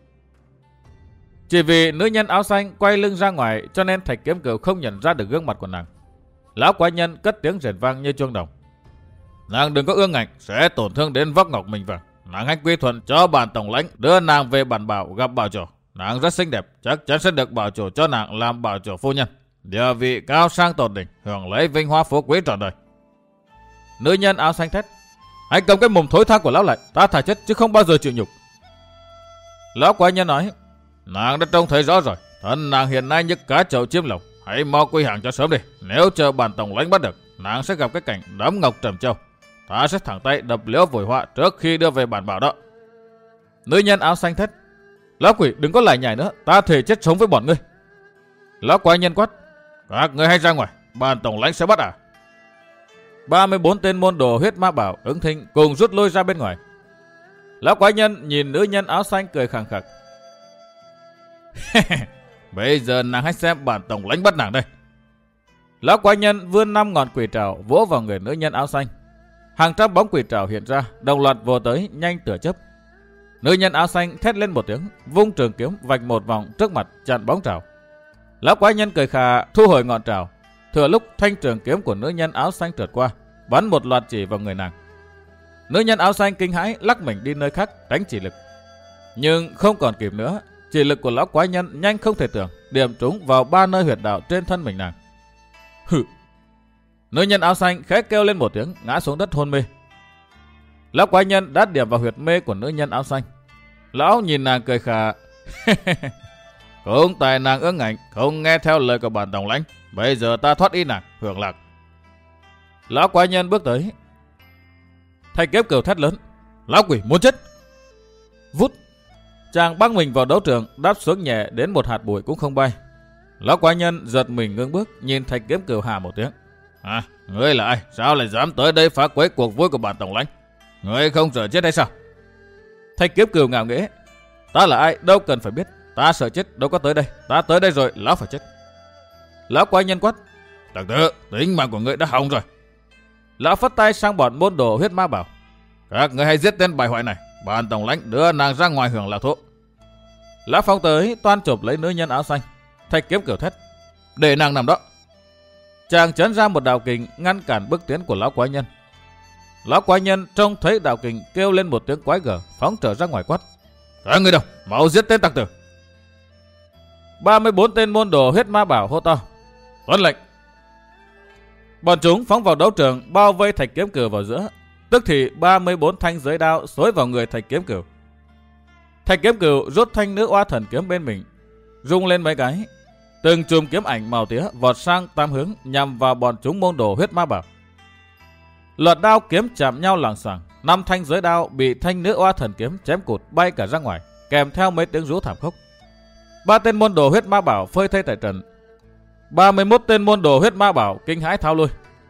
Chỉ vì nữ nhân áo xanh quay lưng ra ngoài cho nên Thạch Kiếm Cừu không nhận ra được gương mặt của nàng. Lão quái nhân cất tiếng rền vang như chuông đồng. Nàng đừng có ương ngạnh, sẽ tổn thương đến vóc ngọc mình vàng. Nàng hãy quy thuận cho bản tổng lãnh đưa nàng về bản bảo gặp bảo chủ. Nàng rất xinh đẹp, chắc chắn sẽ được bảo chủ cho nàng làm bảo chủ phu nhân. Địa vị cao sang tột đỉnh, hưởng lấy vinh hoa phú quý trọn đời. Nữ nhân áo xanh thét, hãy cầm cái mồm thối tha của lão lại, ta thà chết chứ không bao giờ chịu nhục. Lão quái nhân nói, nàng đã trông thấy rõ rồi, thân nàng hiện nay như cá chậu chiếm lồng, hãy mau quy hàng cho sớm đi. Nếu chờ bản tổng lãnh bắt được, nàng sẽ gặp cái cảnh đấm ngọc trầm châu. Ta sẽ thẳng tay đập liễu vội họa trước khi đưa về bản bảo đó. Nữ nhân áo xanh thét, lão quỷ đừng có lại nhảy nữa, ta thề chết sống với bọn ngươi. Lão quái nhân quát, các ngươi hãy ra ngoài, bản tổng lãnh sẽ bắt à. ba mươi bốn tên môn đồ huyết ma bảo ứng thinh cùng rút lui ra bên ngoài. Lão quái nhân nhìn nữ nhân áo xanh cười khẳng khặc. Bây giờ nàng hãy xem bản tổng lãnh bắt nàng đây. Lão quái nhân vươn năm ngọn quỷ trảo vỗ vào người nữ nhân áo xanh. Hàng trăm bóng quỷ trảo hiện ra, đồng loạt vồ tới nhanh tựa chớp. Nữ nhân áo xanh thét lên một tiếng, vung trường kiếm vạch một vòng trước mặt chặn bóng trảo. Lão quái nhân cười khà thu hồi ngọn trảo. Thừa lúc thanh trường kiếm của nữ nhân áo xanh trượt qua, bắn một loạt chỉ vào người nàng. Nữ nhân áo xanh kinh hãi lắc mình đi nơi khác tránh chỉ lực. Nhưng không còn kịp nữa, chỉ lực của lão quái nhân nhanh không thể tưởng, điểm trúng vào ba nơi huyệt đạo trên thân mình nàng. Hừ. Nữ nhân áo xanh khẽ kêu lên một tiếng, ngã xuống đất hôn mê. Lão quái nhân đã điểm vào huyệt mê của nữ nhân áo xanh. Lão nhìn nàng cười khà. Cũng tại nàng ương ngạnh, không nghe theo lời của bản tổng lãnh, bây giờ ta thoát y nàng, hưởng lạc. Lão quái nhân bước tới. Thạch Kiếm Cừu thét lớn, lão quỷ muốn chết. Vút, chàng băng mình vào đấu trường, đáp xuống nhẹ đến một hạt bụi cũng không bay. Lão quái nhân giật mình ngưng bước, nhìn Thạch Kiếm Cừu hà một tiếng. À, ngươi là ai? Sao lại dám tới đây phá quấy cuộc vui của bản tổng lãnh? Ngươi không sợ chết hay sao? Thạch Kiếm Cừu ngạo nghễ. Ta là ai? Đâu cần phải biết. Ta sợ chết đâu có tới đây. Ta tới đây rồi, lão phải chết. Lão quái nhân quát. Từ từ, tính mạng của ngươi đã hỏng rồi. Lão phất tay sang bọn môn đồ huyết ma bảo. Các ngươi hãy giết tên bại hoại này. Bản tổng lãnh đưa nàng ra ngoài hưởng lạc thụ. Lão phóng tới toan chộp lấy nữ nhân áo xanh. Thạch Kiếm Cừu thét. Để nàng nằm đó. Chàng chấn ra một đạo kình ngăn cản bước tiến của lão quái nhân. Lão quái nhân trông thấy đạo kình kêu lên một tiếng quái gở, phóng trở ra ngoài quát. Các ngươi đâu, mau giết tên tặc tử. ba mươi bốn tên môn đồ huyết ma bảo hô to. Tuân lệnh. Bọn chúng phóng vào đấu trường, bao vây Thạch Kiếm Cừu vào giữa. Tức thì ba mươi bốn thanh giới đao xối vào người Thạch Kiếm Cừu. Thạch Kiếm Cừu rút thanh nữ oa thần kiếm bên mình, rung lên mấy cái. Từng chùm kiếm ảnh màu tía vọt sang tam hướng nhằm vào bọn chúng môn đồ huyết ma bảo. Loạt đao kiếm chạm nhau lảng xoảng, năm thanh giới đao bị thanh nữ oa thần kiếm chém cụt bay cả ra ngoài, kèm theo mấy tiếng rú thảm khốc. Ba tên môn đồ huyết ma bảo phơi thây tại trận. ba mươi mốt tên môn đồ huyết ma bảo kinh hãi tháo lui.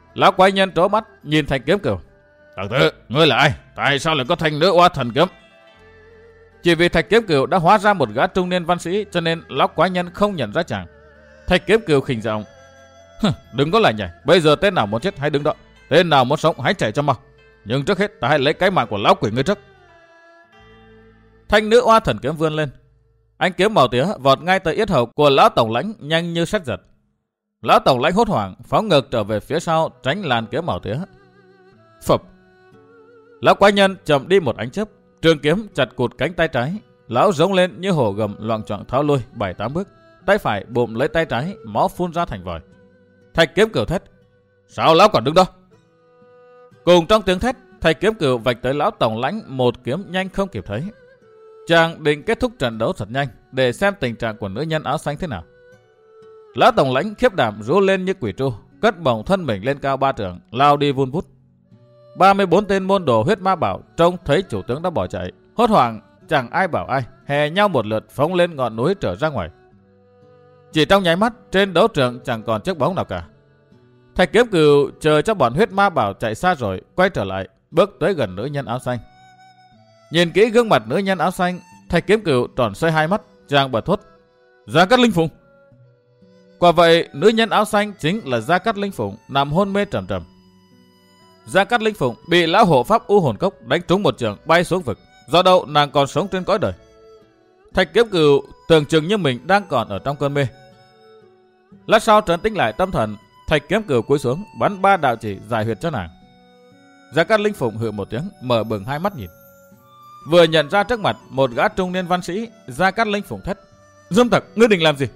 Lão quái nhân trố mắt nhìn Thạch Kiếm Cửu. Tiểu tử, ngươi là ai? Tại sao lại có thanh nữ oa thần kiếm? Chỉ vì Thạch Kiếm Cửu đã hóa ra một gã trung niên văn sĩ, cho nên lão quái nhân không nhận ra chàng. Thạch Kiếm Cửu khinh giọng. Đừng có lại nhảy, bây giờ tên nào muốn chết hãy đứng đó, tên nào muốn sống hãy chạy cho mau. Nhưng trước hết ta hãy lấy cái mạng của lão quỷ ngươi trước. Thanh nữ oa thần kiếm vươn lên, ánh kiếm màu tía vọt ngay tới yết hầu của lão tổng lãnh nhanh như sét giật. Lão tổng lãnh hốt hoảng phóng ngược trở về phía sau tránh làn kiếm màu tía. Phập. Lão quái nhân chậm đi một ánh chớp, trường kiếm chặt cụt cánh tay trái. Lão giống lên như hổ gầm loạng choạng tháo lui bảy tám bước, tay phải bụm lấy tay trái, máu phun ra thành vòi. Thạch Kiếm Cửu thét. Sao lão còn đứng đó? Cùng trong tiếng thét, Thạch Kiếm Cửu vạch tới lão tổng lãnh một kiếm nhanh không kịp thấy. Chàng định kết thúc trận đấu thật nhanh để xem tình trạng của nữ nhân áo xanh thế nào. Lão tổng lãnh khiếp đảm rú lên như quỷ tru, cất bổng thân mình lên cao ba trượng, lao đi vun vút. ba mươi bốn tên môn đồ huyết ma bảo trông thấy chủ tướng đã bỏ chạy, hốt hoảng chẳng ai bảo ai, hè nhau một lượt phóng lên ngọn núi trở ra ngoài. Chỉ trong nháy mắt, trên đấu trường chẳng còn chiếc bóng nào cả. Thạch Kiếm Cửu chờ cho bọn huyết ma bảo chạy xa rồi, quay trở lại, bước tới gần nữ nhân áo xanh. Nhìn kỹ gương mặt nữ nhân áo xanh, Thạch Kiếm Cửu tròn xoay hai mắt, chàng bật thốt. Gia Cát Linh Phụng. Quả vậy, nữ nhân áo xanh chính là Gia Cát Linh Phụng nằm hôn mê trầm trầm. Gia Cát Linh Phụng bị lão hộ pháp U Hồn Cốc đánh trúng một trường bay xuống vực, do đâu nàng còn sống trên cõi đời. Thạch Kiếm Cửu tưởng chừng như mình đang còn ở trong cơn mê. Lát sau trấn tĩnh lại tâm thần, Thạch Kiếm Cửu cúi xuống bắn ba đạo chỉ giải huyệt cho nàng. Gia Cát Linh Phụng hừ một tiếng, mở bừng hai mắt nhìn. Vừa nhận ra trước mặt một gã trung niên văn sĩ, Gia Cát Linh Phụng thét. Dâm tặc, ngươi định làm gì?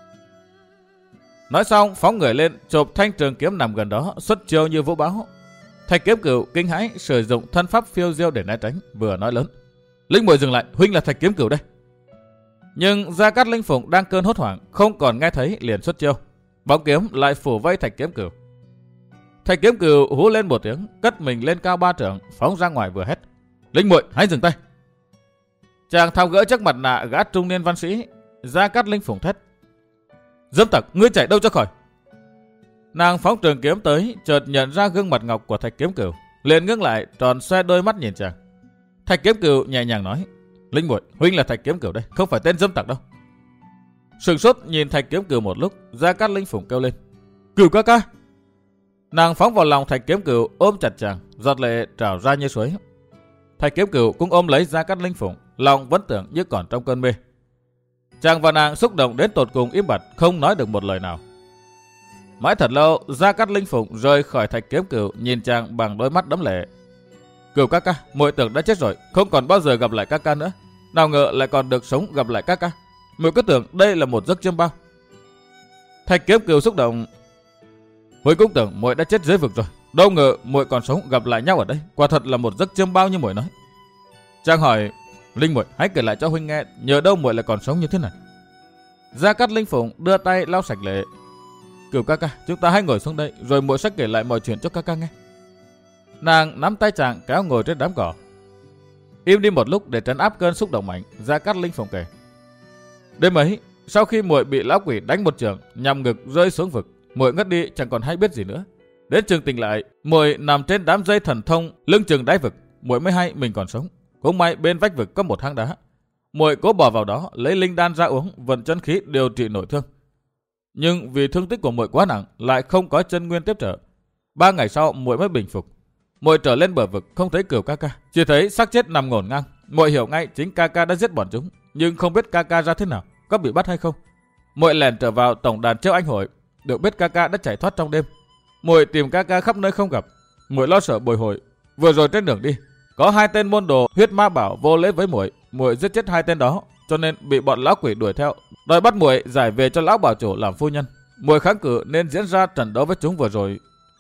Nói xong phóng người lên, chộp thanh trường kiếm nằm gần đó, xuất chiêu như vũ bão. Thạch Kiếm Cửu kinh hãi sử dụng thân pháp phiêu diêu để né tránh, vừa nói lớn. Linh muội dừng lại, huynh là Thạch Kiếm Cửu đây. Nhưng Gia Cát Linh Phụng đang cơn hốt hoảng, không còn nghe thấy liền xuất chiêu. Bóng kiếm lại phủ vây Thạch Kiếm Cửu. Thạch Kiếm Cửu hú lên một tiếng, cất mình lên cao ba trượng, phóng ra ngoài vừa hét. Linh muội hãy dừng tay. Chàng tháo gỡ chiếc mặt nạ gã trung niên văn sĩ. Gia Cát Linh Phụng thét. Dâm tặc, ngươi chạy đâu cho khỏi? Nàng phóng trường kiếm tới, chợt nhận ra gương mặt ngọc của Thạch Kiếm Cửu, liền ngưng lại, tròn xoe đôi mắt nhìn chàng. Thạch Kiếm Cửu nhẹ nhàng nói. Linh muội, huynh là Thạch Kiếm Cửu đây, không phải tên dâm tặc đâu. Sừng sốt nhìn Thạch Kiếm Cửu một lúc, Gia Cát Linh Phụng kêu lên. Cửu ca ca. Nàng phóng vào lòng Thạch Kiếm Cửu, ôm chặt chàng, giọt lệ trào ra như suối. Thạch Kiếm Cửu cũng ôm lấy Gia Cát Linh Phụng, lòng vẫn tưởng như còn trong cơn mê. Chàng và nàng xúc động đến tột cùng im bặt, không nói được một lời nào. Mãi thật lâu, Gia Cát Linh Phụng rời khỏi Thạch Kiếm Cửu, nhìn chàng bằng đôi mắt đẫm lệ. Cửu ca ca, muội tưởng đã chết rồi, không còn bao giờ gặp lại ca ca nữa. Nào ngờ lại còn được sống gặp lại ca ca. Muội cứ tưởng đây là một giấc chiêm bao. Thạch Kiếm Cửu xúc động. Muội cũng tưởng muội đã chết dưới vực rồi, đâu ngờ muội còn sống gặp lại nhau ở đây. Quả thật là một giấc chiêm bao như muội nói. Chàng hỏi. Linh muội hãy kể lại cho huynh nghe, nhờ đâu muội lại còn sống như thế này. Gia Cát Linh Phụng đưa tay lau sạch lệ. Cửu ca ca, chúng ta hãy ngồi xuống đây, rồi muội sẽ kể lại mọi chuyện cho ca ca nghe. Nàng nắm tay chàng kéo ngồi trên đám cỏ. Im đi một lúc để trấn áp cơn xúc động mạnh, Gia Cát Linh Phụng kể. Đêm ấy, sau khi muội bị lão quỷ đánh một trường, nhằm ngực rơi xuống vực, muội ngất đi chẳng còn hay biết gì nữa. Đến chừng tỉnh lại, muội nằm trên đám dây thần thông lưng chừng đáy vực, muội mới hay mình còn sống. Cũng may bên vách vực có một hang đá, muội cố bỏ vào đó lấy linh đan ra uống, vận chân khí điều trị nội thương. Nhưng vì thương tích của muội quá nặng, lại không có chân nguyên tiếp trợ. Ba ngày sau muội mới bình phục. Muội trở lên bờ vực không thấy Cửu ca ca, chỉ thấy xác chết nằm ngổn ngang. Muội hiểu ngay chính ca ca đã giết bọn chúng, nhưng không biết ca ca ra thế nào, có bị bắt hay không. Muội lẻn trở vào tổng đàn Chiêu Anh hội, được biết ca ca đã chạy thoát trong đêm. Muội tìm ca ca khắp nơi không gặp, muội lo sợ bồi hồi. Vừa rồi trên đường đi, có hai tên môn đồ huyết ma bảo vô lễ với muội, muội giết chết hai tên đó, cho nên bị bọn lão quỷ đuổi theo, đòi bắt muội giải về cho lão bảo chủ làm phu nhân. Muội kháng cự nên diễn ra trận đấu với chúng vừa rồi.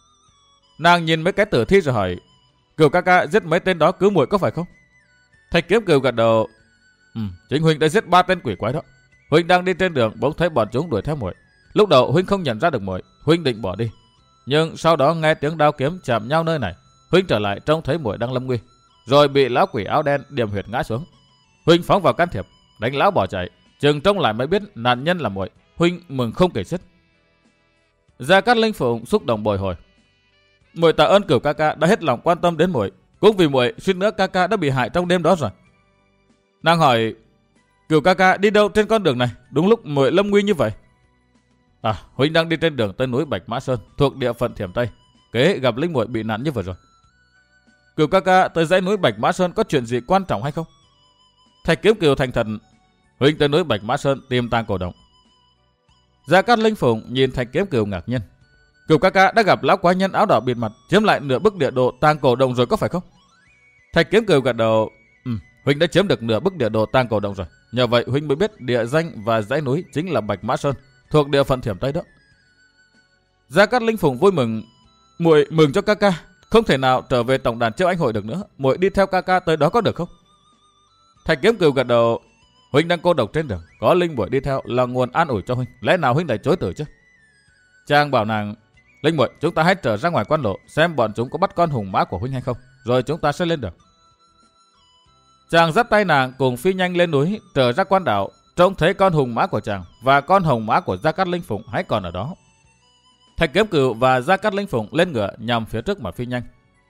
Nàng nhìn mấy cái tử thi rồi hỏi. Cửu ca ca giết mấy tên đó cứu muội có phải không? Thạch Kiếm Cửu gật đầu. Ừ, chính huynh đã giết ba tên quỷ quái đó. Huynh đang đi trên đường bỗng thấy bọn chúng đuổi theo muội. Lúc đầu huynh không nhận ra được muội, huynh định bỏ đi. Nhưng sau đó nghe tiếng đao kiếm chạm nhau nơi này, huynh trở lại trông thấy muội đang lâm nguy, rồi bị lão quỷ áo đen điểm huyệt ngã xuống. Huynh phóng vào can thiệp, đánh lão bỏ chạy. Chừng trông lại mới biết nạn nhân là muội. Huynh mừng không kể xiết. Gia Cát Linh Phụng xúc động bồi hồi. Muội tạ ơn Cửu ca ca đã hết lòng quan tâm đến muội, cũng vì muội suýt nữa ca ca đã bị hại trong đêm đó rồi. Nàng hỏi, Cửu ca ca đi đâu trên con đường này, đúng lúc muội lâm nguy như vậy? À, huynh đang đi trên đường tới núi Bạch Mã Sơn, thuộc địa phận Thiểm Tây, kế gặp linh muội bị nạn như vừa rồi. Cửu ca ca tới dãy núi Bạch Mã Sơn có chuyện gì quan trọng hay không? Thạch Kiếm Cửu thành thật, huynh tới núi Bạch Mã Sơn tìm tang cổ động. Gia Cát Linh Phụng nhìn Thạch Kiếm Cửu ngạc nhiên. Cửu ca ca đã gặp lão quái nhân áo đỏ bịt mặt chiếm lại nửa bức địa đồ tang cổ động rồi có phải không? Thạch Kiếm Cửu gật đầu. Ừ, huynh đã chiếm được nửa bức địa đồ tang cổ động rồi. Nhờ vậy huynh mới biết địa danh và dãy núi chính là Bạch Mã Sơn, thuộc địa phận Thiểm Tây đó. Gia Cát Linh Phụng vui mừng. Muội mừng cho ca ca, không thể nào trở về tổng đàn Chiêu Anh hội được nữa, muội đi theo ca ca tới đó có được không? Thạch Kiếm Cửu gật đầu. Huynh đang cô độc trên đường, có linh muội đi theo là nguồn an ủi cho huynh, lẽ nào huynh lại chối từ chứ? Chàng bảo nàng, linh muội, chúng ta hãy trở ra ngoài quan lộ xem bọn chúng có bắt con hùng mã của huynh hay không, rồi chúng ta sẽ lên đường. Chàng dắt tay nàng cùng phi nhanh lên núi, trở ra quan đảo, trông thấy con hùng mã của chàng và con hùng mã của Gia Cát Linh Phụng hãy còn ở đó. Thạch Kiếm Cửu và Gia Cát Linh Phụng lên ngựa nhằm phía trước mà phi nhanh.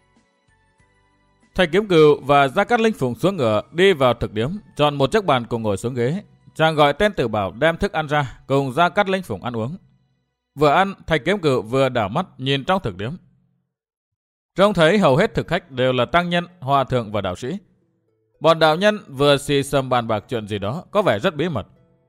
Thạch Kiếm Cửu và Gia Cát Linh Phụng xuống ngựa đi vào thực điếm, chọn một chiếc bàn cùng ngồi xuống ghế. Chàng gọi tên Tử Bảo đem thức ăn ra, cùng Gia Cát Linh Phụng ăn uống. Vừa ăn, Thạch Kiếm Cửu vừa đảo mắt nhìn trong thực điếm. Trông thấy hầu hết thực khách đều là tăng nhân, hòa thượng và đạo sĩ. Bọn đạo nhân vừa xì xầm bàn bạc chuyện gì đó, có vẻ rất bí mật.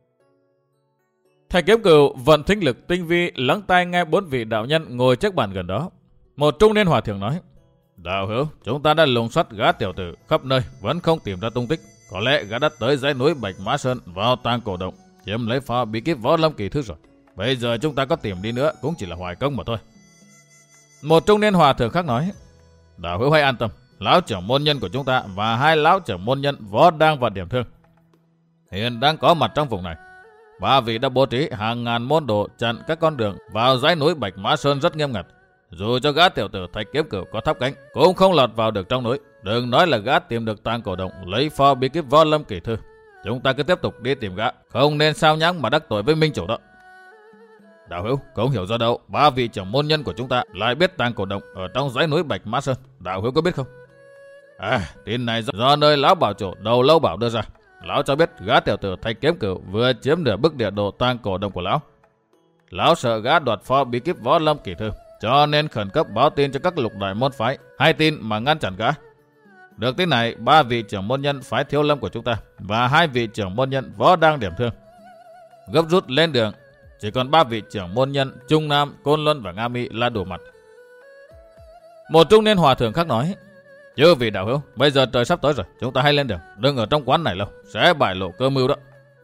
Thạch Kiếm Cửu vận thính lực tinh vi lắng tai nghe bốn vị đạo nhân ngồi trước bàn gần đó. Một trung niên hòa thượng nói: Đạo hữu, chúng ta đã lùng soát gã tiểu tử khắp nơi vẫn không tìm ra tung tích. Có lẽ gã đã tới dãy núi Bạch Mã Sơn vào tang cổ động, chiếm lấy pho bí kíp Võ Lâm Kỳ Thư rồi. Bây giờ chúng ta có tìm đi nữa cũng chỉ là hoài công mà thôi. Một trung niên hòa thượng khác nói: Đạo hữu hãy an tâm, lão trưởng môn nhân của chúng ta và hai lão trưởng môn nhân Võ Đang và Điểm Thương hiện đang có mặt trong vùng này. Ba vị đã bố trí hàng ngàn môn đồ chặn các con đường vào dãy núi Bạch Mã Sơn rất nghiêm ngặt. Dù cho gã tiểu tử Thạch Kiếm Cửu có thắp cánh cũng không lọt vào được trong núi. Đừng nói là gã tìm được tang cổ động lấy pho bí kíp Võ Lâm Kỳ Thư. Chúng ta cứ tiếp tục đi tìm gã, không nên sao nhãng mà đắc tội với minh chủ đó. Đạo hữu, không hiểu do đâu ba vị trưởng môn nhân của chúng ta lại biết tang cổ động ở trong dãy núi Bạch Mã Sơn. Đạo hữu có biết không? À, tin này do, do nơi lão bảo chủ Đầu Lâu Bảo đưa ra. Lão cho biết gã tiểu tử Thạch Kiếm Cửu vừa chiếm nửa bức địa đồ tang cổ động của lão. Lão sợ gã đoạt pho bí kíp Võ Lâm Kỳ Thư, cho nên khẩn cấp báo tin cho các lục đại môn phái, hai tin mà ngăn chặn gã. Được tin này, ba vị trưởng môn nhân phái Thiếu Lâm của chúng ta và hai vị trưởng môn nhân Võ Đang Điểm Thương gấp rút lên đường. Chỉ còn ba vị trưởng môn nhân Trung Nam, Côn Luân và Nga Mi là đủ mặt. Một trung niên hòa thượng khác nói: Chư vị đạo hữu, bây giờ trời sắp tối rồi, chúng ta hãy lên đường, đừng ở trong quán này lâu, sẽ bại lộ cơ mưu đó.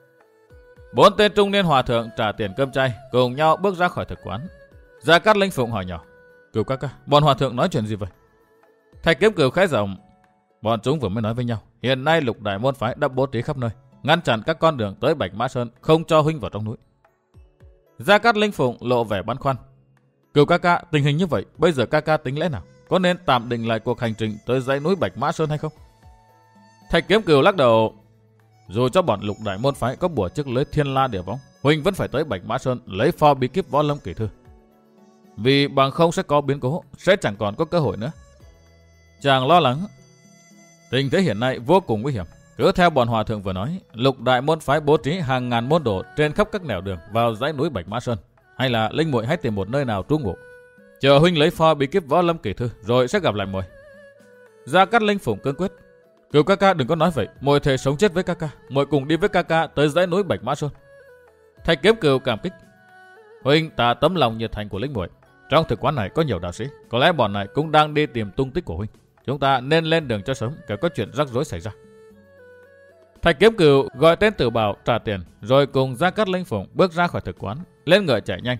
Bốn tên trung niên hòa thượng trả tiền cơm chay, cùng nhau bước ra khỏi thực quán. Gia Cát Linh Phụng hỏi nhỏ: Cửu ca ca, bọn hòa thượng nói chuyện gì vậy? Thạch Kiếm Cửu khẽ giọng: Bọn chúng vừa mới nói với nhau, hiện nay lục đại môn phái đã bố trí khắp nơi, ngăn chặn các con đường tới Bạch Mã Sơn, không cho huynh vào trong núi. Gia Cát Linh Phụng lộ vẻ băn khoăn: Cửu ca ca, tình hình như vậy, bây giờ ca ca tính lẽ nào? Có nên tạm định lại cuộc hành trình tới dãy núi Bạch Mã Sơn hay không? Thạch Kiếm Cửu lắc đầu: Dù cho bọn lục đại môn phái có bùa chức lưới thiên la địa võng, huynh vẫn phải tới Bạch Mã Sơn lấy pho bí kíp Võ Lâm Kỳ Thư. Vì bằng không sẽ có biến cố, sẽ chẳng còn có cơ hội nữa. Chàng lo lắng: Tình thế hiện nay vô cùng nguy hiểm. Cứ theo bọn hòa thượng vừa nói, lục đại môn phái bố trí hàng ngàn môn đồ trên khắp các nẻo đường vào dãy núi Bạch Mã Sơn. Hay là linh muội hãy tìm một nơi nào trú ngụ, chờ huynh lấy pho bí kíp Võ Lâm Kỳ Thư rồi sẽ gặp lại muội. Gia Cát Linh Phụng cương quyết: Cửu ca ca đừng có nói vậy, muội thề sống chết với ca ca, muội cùng đi với ca ca tới dãy núi Bạch Mã Sơn. Thạch Kiếm Cửu cảm kích: Huynh tạ tấm lòng nhiệt thành của linh muội. Trong thực quán này có nhiều đạo sĩ, có lẽ bọn này cũng đang đi tìm tung tích của huynh. Chúng ta nên lên đường cho sớm, kẻo có chuyện rắc rối xảy ra. Thạch Kiếm Cửu gọi tên Tử Bảo trả tiền, rồi cùng Gia Cát Linh Phụng bước ra khỏi thực quán, lên ngựa chạy nhanh.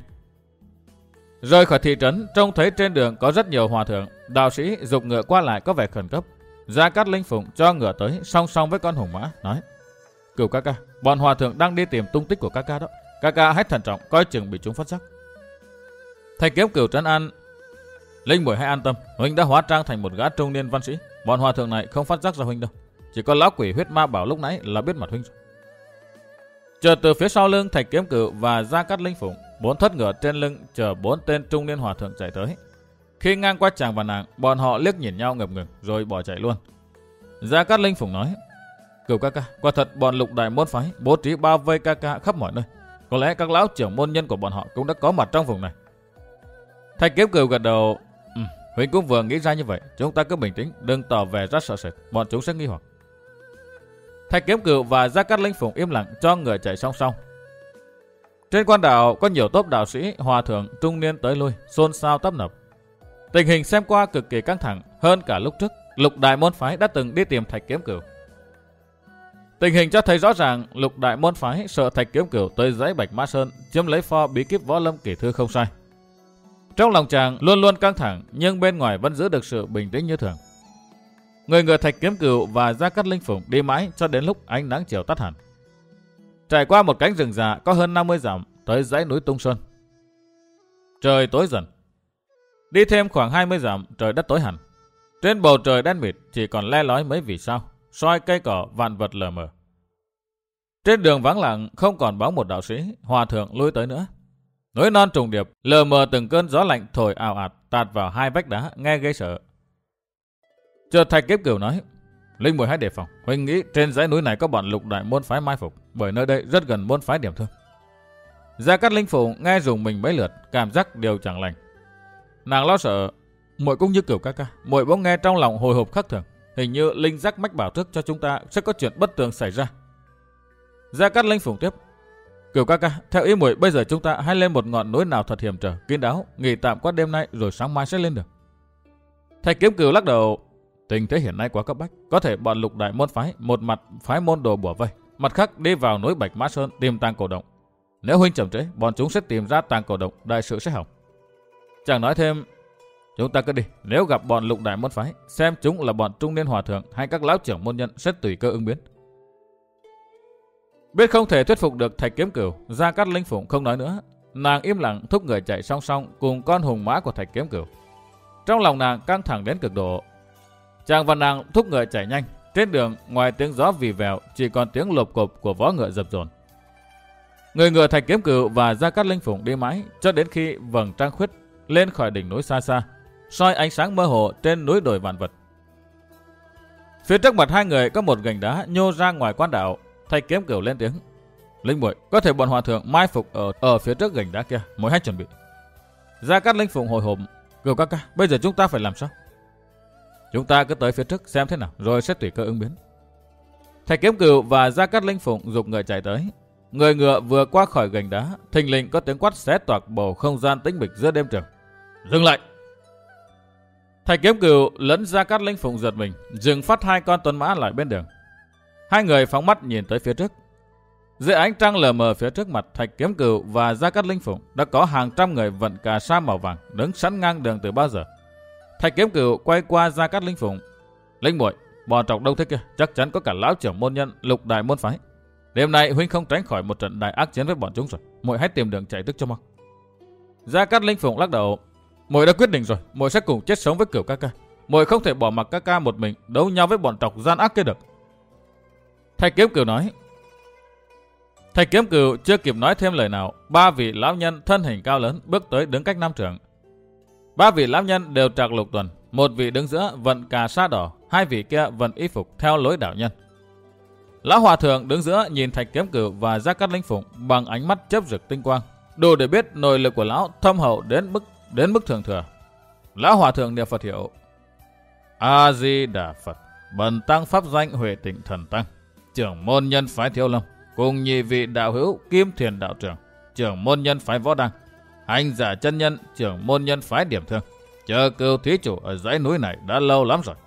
Rời khỏi thị trấn, trông thấy trên đường có rất nhiều hòa thượng, đạo sĩ giục ngựa qua lại có vẻ khẩn cấp. Gia Cát Linh Phụng cho ngựa tới song song với con hùng mã, nói: Cửu ca ca, bọn hòa thượng đang đi tìm tung tích của ca ca đó, ca ca hãy thận trọng, coi chừng bị chúng phát giác. Thạch Kiếm Cửu trấn an: Linh muội hãy an tâm, huynh đã hóa trang thành một gã trung niên văn sĩ, bọn hòa thượng này không phát giác ra huynh đâu. Chỉ có lão quỷ huyết ma bảo lúc nãy là biết mặt huynh rồi. Chợt từ phía sau lưng Thạch Kiếm Cửu và Gia Cát Linh Phụng, bốn thất ngựa trên lưng chờ bốn tên trung niên hòa thượng chạy tới. Khi ngang qua chàng và nàng, bọn họ liếc nhìn nhau ngập ngừng rồi bỏ chạy luôn. Gia Cát Linh Phụng nói: Cửu ca ca, quả thật bọn lục đại môn phái bố trí bao vây ca ca khắp mọi nơi. Có lẽ các lão trưởng môn nhân của bọn họ cũng đã có mặt trong vùng này. Thạch Kiếm Cửu gật đầu. Ừ, Huynh cũng vừa nghĩ ra như vậy. Chúng ta cứ bình tĩnh, đừng tỏ vẻ rất sợ sệt, bọn chúng sẽ nghi hoặc. Thạch Kiếm Cửu và Gia Cát Linh Phụng im lặng cho người chạy song song. Trên quan đảo có nhiều tốp đạo sĩ, hòa thượng, trung niên tới lui, xôn xao tấp nập. Tình hình xem qua cực kỳ căng thẳng hơn cả lúc trước. Lục đại môn phái đã từng đi tìm Thạch Kiếm Cửu. Tình hình cho thấy rõ ràng lục đại môn phái sợ Thạch Kiếm Cửu tới dãy Bạch Mã Sơn chiếm lấy pho bí kíp võ lâm kỳ thư không sai. Trong lòng chàng luôn luôn căng thẳng, nhưng bên ngoài vẫn giữ được sự bình tĩnh như thường. Người ngựa Thạch Kiếm Cửu và Gia Cát Linh Phụng đi mãi cho đến lúc ánh nắng chiều tắt hẳn. Trải qua một cánh rừng già có hơn năm mươi dặm tới dãy núi Tung Sơn. Trời tối dần. Đi thêm khoảng hai mươi dặm trời đất tối hẳn. Trên bầu trời đen mịt chỉ còn le lói mấy vì sao, soi cây cỏ vạn vật lờ mờ. Trên đường vắng lặng không còn bóng một đạo sĩ, hòa thượng lui tới nữa. Núi non trùng điệp, lờ mờ từng cơn gió lạnh thổi ào ạt tạt vào hai vách đá nghe ghê sợ. Chợt Thạch Kiếm Cửu nói: Linh Muội hãy đề phòng, huynh nghĩ trên dãy núi này có bọn lục đại môn phái mai phục, bởi nơi đây rất gần môn phái Điểm Thương. Gia Cát Linh Phụng nghe rùng mình mấy lượt, cảm giác điều chẳng lành. Nàng lo sợ, muội cũng như Cửu ca ca, muội bỗng nghe trong lòng hồi hộp khắc thường, hình như linh giác mách bảo trước cho chúng ta sẽ có chuyện bất tường xảy ra. Gia Cát Linh Phụng tiếp: Cửu ca ca, theo ý muội bây giờ chúng ta hãy lên một ngọn núi nào thật hiểm trở, kín đáo, nghỉ tạm qua đêm nay rồi sáng mai sẽ lên được. Thạch Kiếm Cửu lắc đầu: Tình thế hiện nay quá cấp bách, có thể bọn lục đại môn phái một mặt phái môn đồ bủa vây, mặt khác đi vào núi Bạch Mã Sơn tìm tàng cổ động. Nếu huynh chậm trễ, bọn chúng sẽ tìm ra tàng cổ động, đại sự sẽ hỏng. Chàng nói thêm: Chúng ta cứ đi, nếu gặp bọn lục đại môn phái, xem chúng là bọn trung niên hòa thượng hay các lão trưởng môn nhân sẽ tùy cơ ứng biến. Biết không thể thuyết phục được Thạch Kiếm Cửu, Gia Cát Linh Phụng không nói nữa. Nàng im lặng thúc người chạy song song cùng con hùng mã của Thạch Kiếm Cửu. Trong lòng nàng căng thẳng đến cực độ. Chàng và nàng thúc người chạy nhanh. Trên đường ngoài tiếng gió vì vèo chỉ còn tiếng lộp cộp của vó ngựa dập dồn. Người ngựa Thạch Kiếm Cửu và Gia Cát Linh Phụng đi mãi cho đến khi vầng trăng khuyết lên khỏi đỉnh núi xa xa, soi ánh sáng mơ hồ trên núi đồi vạn vật. Phía trước mặt hai người có một gành đá nhô ra ngoài quan đảo. Thạch Kiếm Cửu lên tiếng: Linh muội, có thể bọn hòa thượng mai phục ở ở phía trước gành đá kia, muội hãy chuẩn bị. Gia Cát Linh Phụng hồi hộp: Cửu ca ca, bây giờ chúng ta phải làm sao? Chúng ta cứ tới phía trước xem thế nào, rồi sẽ tùy cơ ứng biến. Thạch Kiếm Cửu và Gia Cát Linh Phụng giục người chạy tới. Người ngựa vừa qua khỏi gành đá, thình lình có tiếng quát xé toạc bầu không gian tĩnh mịch giữa đêm trường: Dừng lại! Thạch Kiếm Cửu lẫn Gia Cát Linh Phụng giật mình, dừng phát hai con tuấn mã lại bên đường. Hai người phóng mắt nhìn tới phía trước. Dưới ánh trăng lờ mờ phía trước mặt Thạch Kiếm Cửu và Gia Cát Linh Phụng đã có hàng trăm người vận cà sa màu vàng đứng sẵn ngang đường từ bao giờ. Thạch Kiếm Cửu quay qua Gia Cát Linh Phụng: Linh muội, bọn trọc đông thế kia chắc chắn có cả lão trưởng môn nhân lục đại môn phái. Đêm nay huynh không tránh khỏi một trận đại ác chiến với bọn chúng rồi, muội hãy tìm đường chạy tức cho mau. Gia Cát Linh Phụng lắc đầu: Muội đã quyết định rồi, muội sẽ cùng chết sống với Cửu ca ca. Muội không thể bỏ mặc ca ca một mình đấu nhau với bọn trọc gian ác kia được. Thạch Kiếm Cửu nói. Thạch Kiếm Cửu chưa kịp nói thêm lời nào, ba vị lão nhân thân hình cao lớn bước tới đứng cách năm trượng. Ba vị lão nhân đều trạc lục tuần, một vị đứng giữa vận cà sa đỏ, hai vị kia vận y phục theo lối đạo nhân. Lão hòa thượng đứng giữa nhìn Thạch Kiếm Cửu và Gia Cát Linh Phụng bằng ánh mắt chớp rực tinh quang, đủ để biết nội lực của lão thâm hậu đến mức đến mức thường thừa. Lão hòa thượng niệm Phật hiệu: A Di Đà Phật, bần tăng pháp danh Huệ Tịnh Thần Tăng, trưởng môn nhân phái Thiếu Lâm, cùng nhị vị đạo hữu Kim Thiền đạo trưởng, trưởng môn nhân phái Võ Đăng, hành giả chân nhân, trưởng môn nhân phái Điểm Thương, chờ Cửu thí chủ ở dãy núi này đã lâu lắm rồi.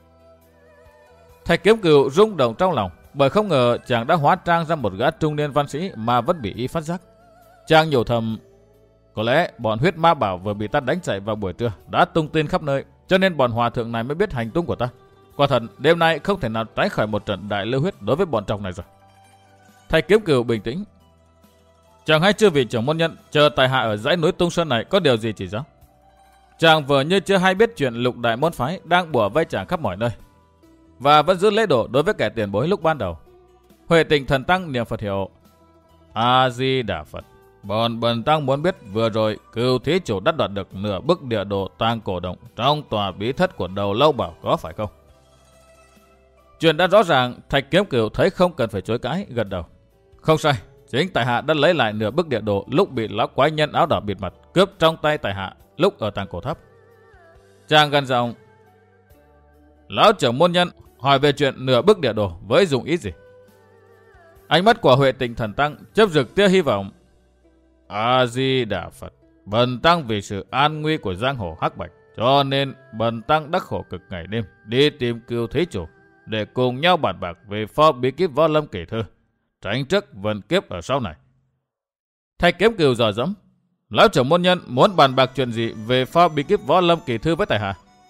Thạch Kiếm Cửu rung động trong lòng, bởi không ngờ chàng đã hóa trang ra một gã trung niên văn sĩ mà vẫn bị y phát giác. Chàng nhủ thầm: có lẽ bọn huyết ma bảo vừa bị ta đánh chạy vào buổi trưa đã tung tin khắp nơi, cho nên bọn hòa thượng này mới biết hành tung của ta. Quả thật đêm nay không thể nào tránh khỏi một trận đại lưu huyết đối với bọn trọc này rồi. Thạch Kiếm Cửu bình tĩnh: chàng hay chưa vị trưởng môn nhân chờ tại hạ ở dãy núi Tung Sơn này có điều gì chỉ giáo? Chàng vừa như chưa hay biết chuyện lục đại môn phái đang bủa vây chàng khắp mọi nơi, và vẫn giữ lễ độ đối với kẻ tiền bối lúc ban đầu. Huệ Tịnh Thần Tăng niệm Phật hiệu: A Di Đà Phật, Bọn bần tăng muốn biết vừa rồi Cửu thí chủ đã đoạt được nửa bức địa đồ tang cổ động trong tòa bí thất của Đầu Lâu Bảo có phải không? Chuyện đã rõ ràng, Thạch Kiếm Cửu thấy không cần phải chối cãi, gật đầu. Không sai, chính tại hạ đã lấy lại nửa bức địa đồ lúc bị lão quái nhân áo đỏ bịt mặt cướp trong tay tại hạ lúc ở tang cổ tháp. Chàng gần giọng, lão trưởng môn nhân hỏi về chuyện nửa bức địa đồ với dùng ý gì? Ánh mắt của Huệ Tịnh Thần Tăng chớp rực tia hy vọng. A Di Đà Phật, bần tăng vì sự an nguy của giang hồ hắc bạch, cho nên bần tăng đắc khổ cực ngày đêm đi tìm Cửu thí chủ để cùng nhau bàn bạc về pho bí kíp Võ Lâm Kỳ Thư, tránh trước vận kiếp ở sau này. Thạch Kiếm Cửu dò dẫm, lão trưởng môn nhân muốn bàn bạc chuyện gì về pho bí kíp Võ Lâm Kỳ Thư với tại hạ?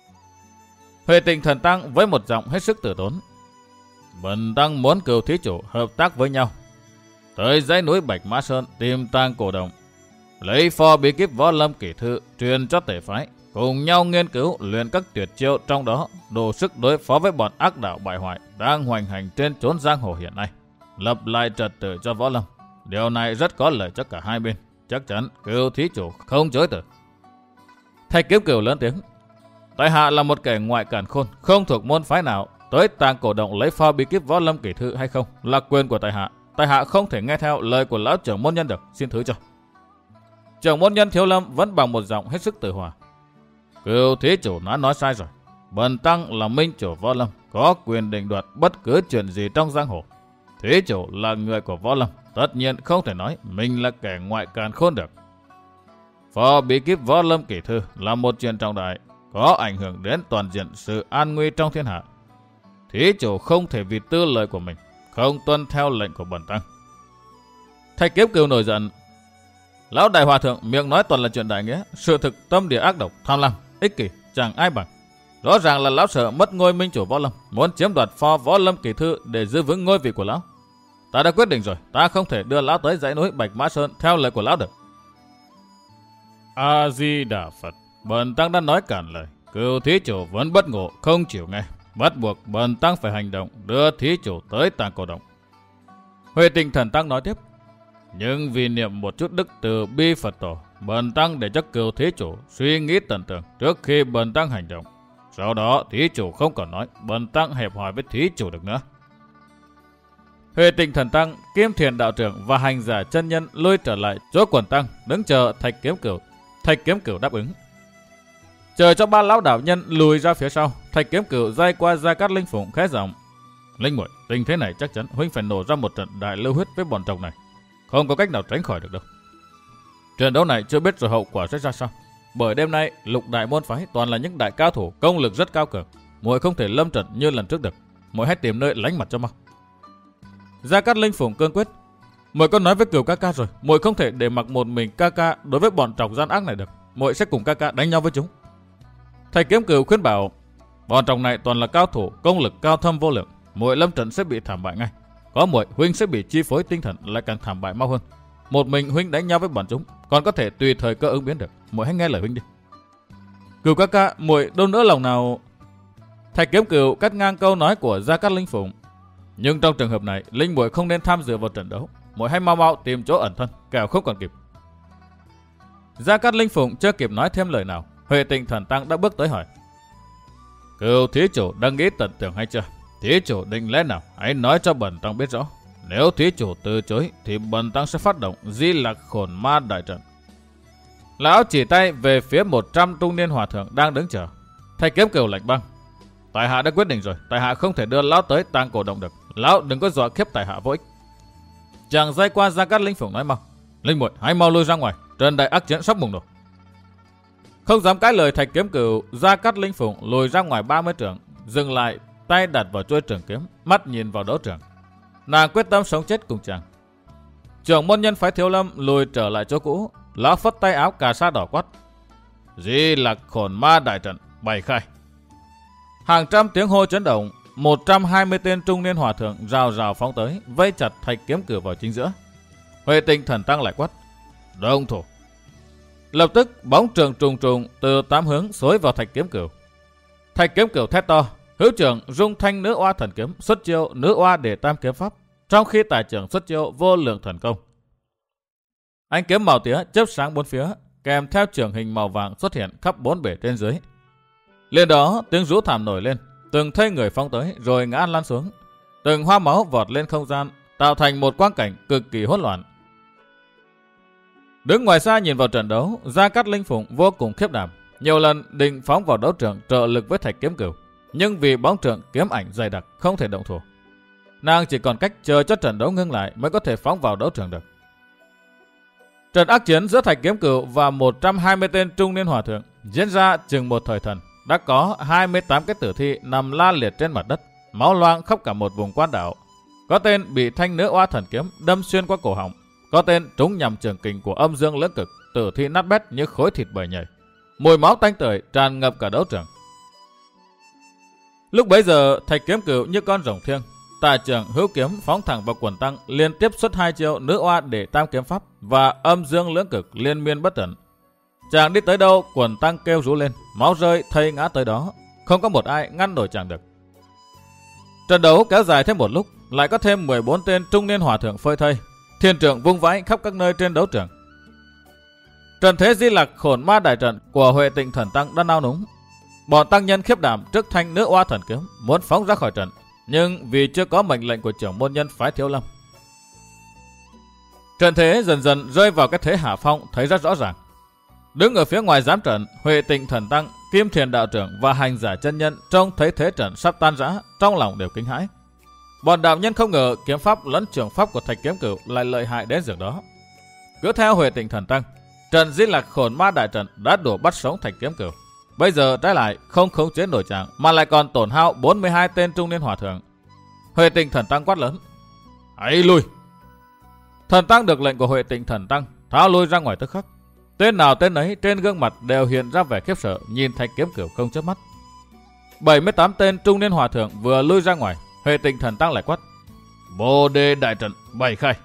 Huệ Tịnh Thần Tăng với một giọng hết sức tử tốn. Bần tăng muốn Cửu thí chủ hợp tác với nhau, tới dãy núi Bạch Mã Sơn tìm tang cổ động, lấy pho bí kíp Võ Lâm Kỳ Thư truyền cho tể phái, cùng nhau nghiên cứu luyện các tuyệt chiêu trong đó, đủ sức đối phó với bọn ác đạo bại hoại đang hoành hành trên chốn giang hồ hiện nay, lập lại trật tự cho võ lâm. Điều này rất có lợi cho cả hai bên, chắc chắn Cửu thí chủ không chối từ. Thạch Kiếm Cửu lớn tiếng, tại hạ là một kẻ ngoại càn khôn, không thuộc môn phái nào, tới tang cổ động lấy pho bí kíp Võ Lâm Kỳ Thư hay không là quyền của tại hạ. Tại hạ không thể nghe theo lời của lão trưởng môn nhân được, xin thứ cho. Trưởng môn nhân Thiếu Lâm vẫn bằng một giọng hết sức tự hòa. Cửu thí chủ đã nói sai rồi. Bần tăng là minh chủ võ lâm, có quyền định đoạt bất cứ chuyện gì trong giang hồ. Thí chủ là người của võ lâm, tất nhiên không thể nói mình là kẻ ngoại càn khôn được. Pho bí kíp Võ Lâm Kỳ Thư là một chuyện trọng đại, có ảnh hưởng đến toàn diện sự an nguy trong thiên hạ. Thí chủ không thể vì tư lời của mình không tuân theo lệnh của bần tăng. Thạch Kiếm Cửu nổi giận. Lão đại hòa thượng miệng nói toàn là chuyện đại nghĩa, sự thực tâm địa ác độc, tham lam, ích kỷ, chẳng ai bằng. Rõ ràng là lão sợ mất ngôi minh chủ võ lâm, muốn chiếm đoạt pho Võ Lâm Kỳ Thư để giữ vững ngôi vị của lão. Ta đã quyết định rồi, ta không thể đưa lão tới dãy núi Bạch Mã Sơn theo lời của lão được. A Di Đà Phật, bần tăng đã nói cản lời, Cửu thí chủ vẫn bất ngộ, không chịu nghe, bắt buộc bần tăng phải hành động đưa thí chủ tới tang cổ động. Huệ Tịnh Thần Tăng nói tiếp, nhưng vì niệm một chút đức từ bi Phật tổ, bần tăng để cho Cửu thí chủ suy nghĩ tận tường trước khi bần tăng hành động. Sau đó thí chủ không còn nói, bần tăng hẹp hòi với thí chủ được nữa. Huệ Tịnh Thần Tăng, Kim Thiền đạo trưởng và hành giả chân nhân lui trở lại chỗ quần tăng, đứng chờ Thạch Kiếm Cửu. Thạch Kiếm Cửu đáp ứng. Chờ cho ba lão đạo nhân lùi ra phía sau, Thạch Kiếm Cửu dây qua Gia Cát Linh Phụng khẽ giọng, Linh muội, tình thế này chắc chắn huynh phải nổ ra một trận đại lưu huyết với bọn trọc này, không có cách nào tránh khỏi được đâu. Trận đấu này chưa biết rồi hậu quả sẽ ra sao, bởi đêm nay lục đại môn phái toàn là những đại cao thủ công lực rất cao cường, muội không thể lâm trận như lần trước được, muội hãy tìm nơi lánh mặt cho mau. Gia Cát Linh Phụng cương quyết, muội có nói với Cửu ca ca rồi, muội không thể để mặc một mình ca ca đối với bọn trọc gian ác này được, muội sẽ cùng ca ca đánh nhau với chúng. Thạch Kiếm Cửu khuyên bảo, bọn trọc này toàn là cao thủ công lực cao thâm vô lượng, muội lâm trận sẽ bị thảm bại ngay. Có muội, huynh sẽ bị chi phối tinh thần lại càng thảm bại mau hơn. Một mình huynh đánh nhau với bọn chúng, còn có thể tùy thời cơ ứng biến được, muội hãy nghe lời huynh đi. Cửu ca ca, muội đâu nữa lòng nào. Thạch Kiếm Cửu cắt ngang câu nói của Gia Cát Linh Phụng, nhưng trong trường hợp này, Linh muội không nên tham dự vào trận đấu, muội hãy mau mau tìm chỗ ẩn thân, kẻo không còn kịp. Gia Cát Linh Phụng chưa kịp nói thêm lời nào, Huệ Tịnh Thần Tăng đã bước tới hỏi, Cửu thí chủ đang nghĩ tận tưởng hay chưa? Thí chủ định lẽ nào? Hãy nói cho bần tăng biết rõ. Nếu thí chủ từ chối thì bần tăng sẽ phát động Di Lạc Khổn Ma đại trận. Lão chỉ tay về phía một trăm trung niên hòa thượng đang đứng chờ. Thạch Kiếm Cửu lạnh băng, tại hạ đã quyết định rồi, tại hạ không thể đưa lão tới tang cổ động được. Lão đừng có dọa khiếp tại hạ vô ích. Chàng dây qua Gia Cát Linh Phụng nói mau, Linh muội hãy mau lui ra ngoài, trận đại ác chiến sắp bùng nổ. Không dám cãi lời Thạch Kiếm Cửu, Gia Cát Linh Phụng lùi ra ngoài ba mươi trượng, dừng lại, tay đặt vào chuôi trường kiếm, mắt nhìn vào đấu trường. Nàng quyết tâm sống chết cùng chàng. Trưởng môn nhân phái Thiếu Lâm lùi trở lại chỗ cũ, lão phất tay áo cà sa đỏ quát, Di Lạc Khổn Ma đại trận bày khai. Hàng trăm tiếng hô chấn động, một trăm hai mươi tên trung niên hòa thượng rào rào phóng tới, vây chặt Thạch Kiếm Cửu vào chính giữa. Huệ Tịnh Thần Tăng lại quát, động thủ. Lập tức bóng trường trùng trùng từ tám hướng xối vào Thạch Kiếm Cửu. Thạch Kiếm Cửu thét to, hữu trưởng dung thanh nữ oa thần kiếm, xuất chiêu nữ oa để tam kiếm pháp, trong khi tài trưởng xuất chiêu vô lượng thần công. Ánh kiếm màu tía chớp sáng bốn phía, kèm theo trường hình màu vàng xuất hiện khắp bốn bể trên dưới. Liền đó tiếng rú thảm nổi lên, từng thây người phóng tới rồi ngã lăn xuống, từng hoa máu vọt lên không gian, tạo thành một quang cảnh cực kỳ hỗn loạn. Đứng ngoài xa nhìn vào trận đấu, Gia Cát Linh Phụng vô cùng khiếp đảm, nhiều lần định phóng vào đấu trường trợ lực với Thạch Kiếm Cửu, nhưng vì bóng trận kiếm ảnh dày đặc không thể động thủ. Nàng chỉ còn cách chờ cho trận đấu ngưng lại mới có thể phóng vào đấu trường được. Trận ác chiến giữa Thạch Kiếm Cửu và một trăm hai mươi tên trung niên hòa thượng diễn ra chừng một thời thần, đã có hai mươi tám cái tử thi nằm la liệt trên mặt đất, máu loang khắp cả một vùng quan đảo. Có tên bị thanh nữ oa thần kiếm đâm xuyên qua cổ họng, có tên trúng nhằm trường kình của âm dương lưỡng cực, tử thi nát bét như khối thịt bầy nhầy. Mùi máu tanh tưởi tràn ngập cả đấu trường. Lúc bấy giờ Thạch Kiếm Cửu như con rồng thiêng, tà trường hữu kiếm phóng thẳng vào quần tăng, liên tiếp xuất hai chiêu nữ oa để tam kiếm pháp và âm dương lưỡng cực liên miên bất tận. Chàng đi tới đâu quần tăng kêu rú lên, máu rơi thây ngã tới đó, không có một ai ngăn nổi chàng được. Trận đấu kéo dài thêm một lúc, lại có thêm mười bốn tên trung niên hòa thượng phơi thây, thiên trượng vung vãi khắp các nơi trên đấu trường. Trận thế di lặc khổn ma đại trận của Huệ Tịnh Thần Tăng đã nao núng. Bọn tăng nhân khiếp đảm trước thanh nữ oa thần kiếm muốn phóng ra khỏi trận, nhưng vì chưa có mệnh lệnh của trưởng môn nhân phái Thiếu Lâm. Trận thế dần dần rơi vào cái thế hạ phong thấy rất rõ ràng. Đứng ở phía ngoài giám trận, Huệ Tịnh Thần Tăng, Kim Thiền đạo trưởng và hành giả chân nhân trông thấy thế trận sắp tan rã, trong lòng đều kinh hãi. Bọn đạo nhân không ngờ kiếm pháp lẫn trường pháp của Thạch Kiếm Cửu lại lợi hại đến giường đó. Cứ theo Huệ Tịnh Thần Tăng, trận di lạc khổn ma đại trận đã đổ bắt sống Thạch Kiếm Cửu. Bây giờ trái lại không khống chế nổi chàng mà lại còn tổn hao bốn mươi hai tên trung niên hòa thượng. Huệ Tịnh Thần Tăng quát lớn: "Hãy lui!" Thần Tăng được lệnh của Huệ Tịnh Thần Tăng tháo lui ra ngoài tức khắc. Tên nào tên ấy trên gương mặt đều hiện ra vẻ khiếp sợ, nhìn Thạch Kiếm Cửu không chớp mắt. bảy mươi tám tên trung niên hòa thượng vừa lui ra ngoài, Huệ Tịnh Thần Tăng lại quát: "Bồ Đề đại trận bày khai!"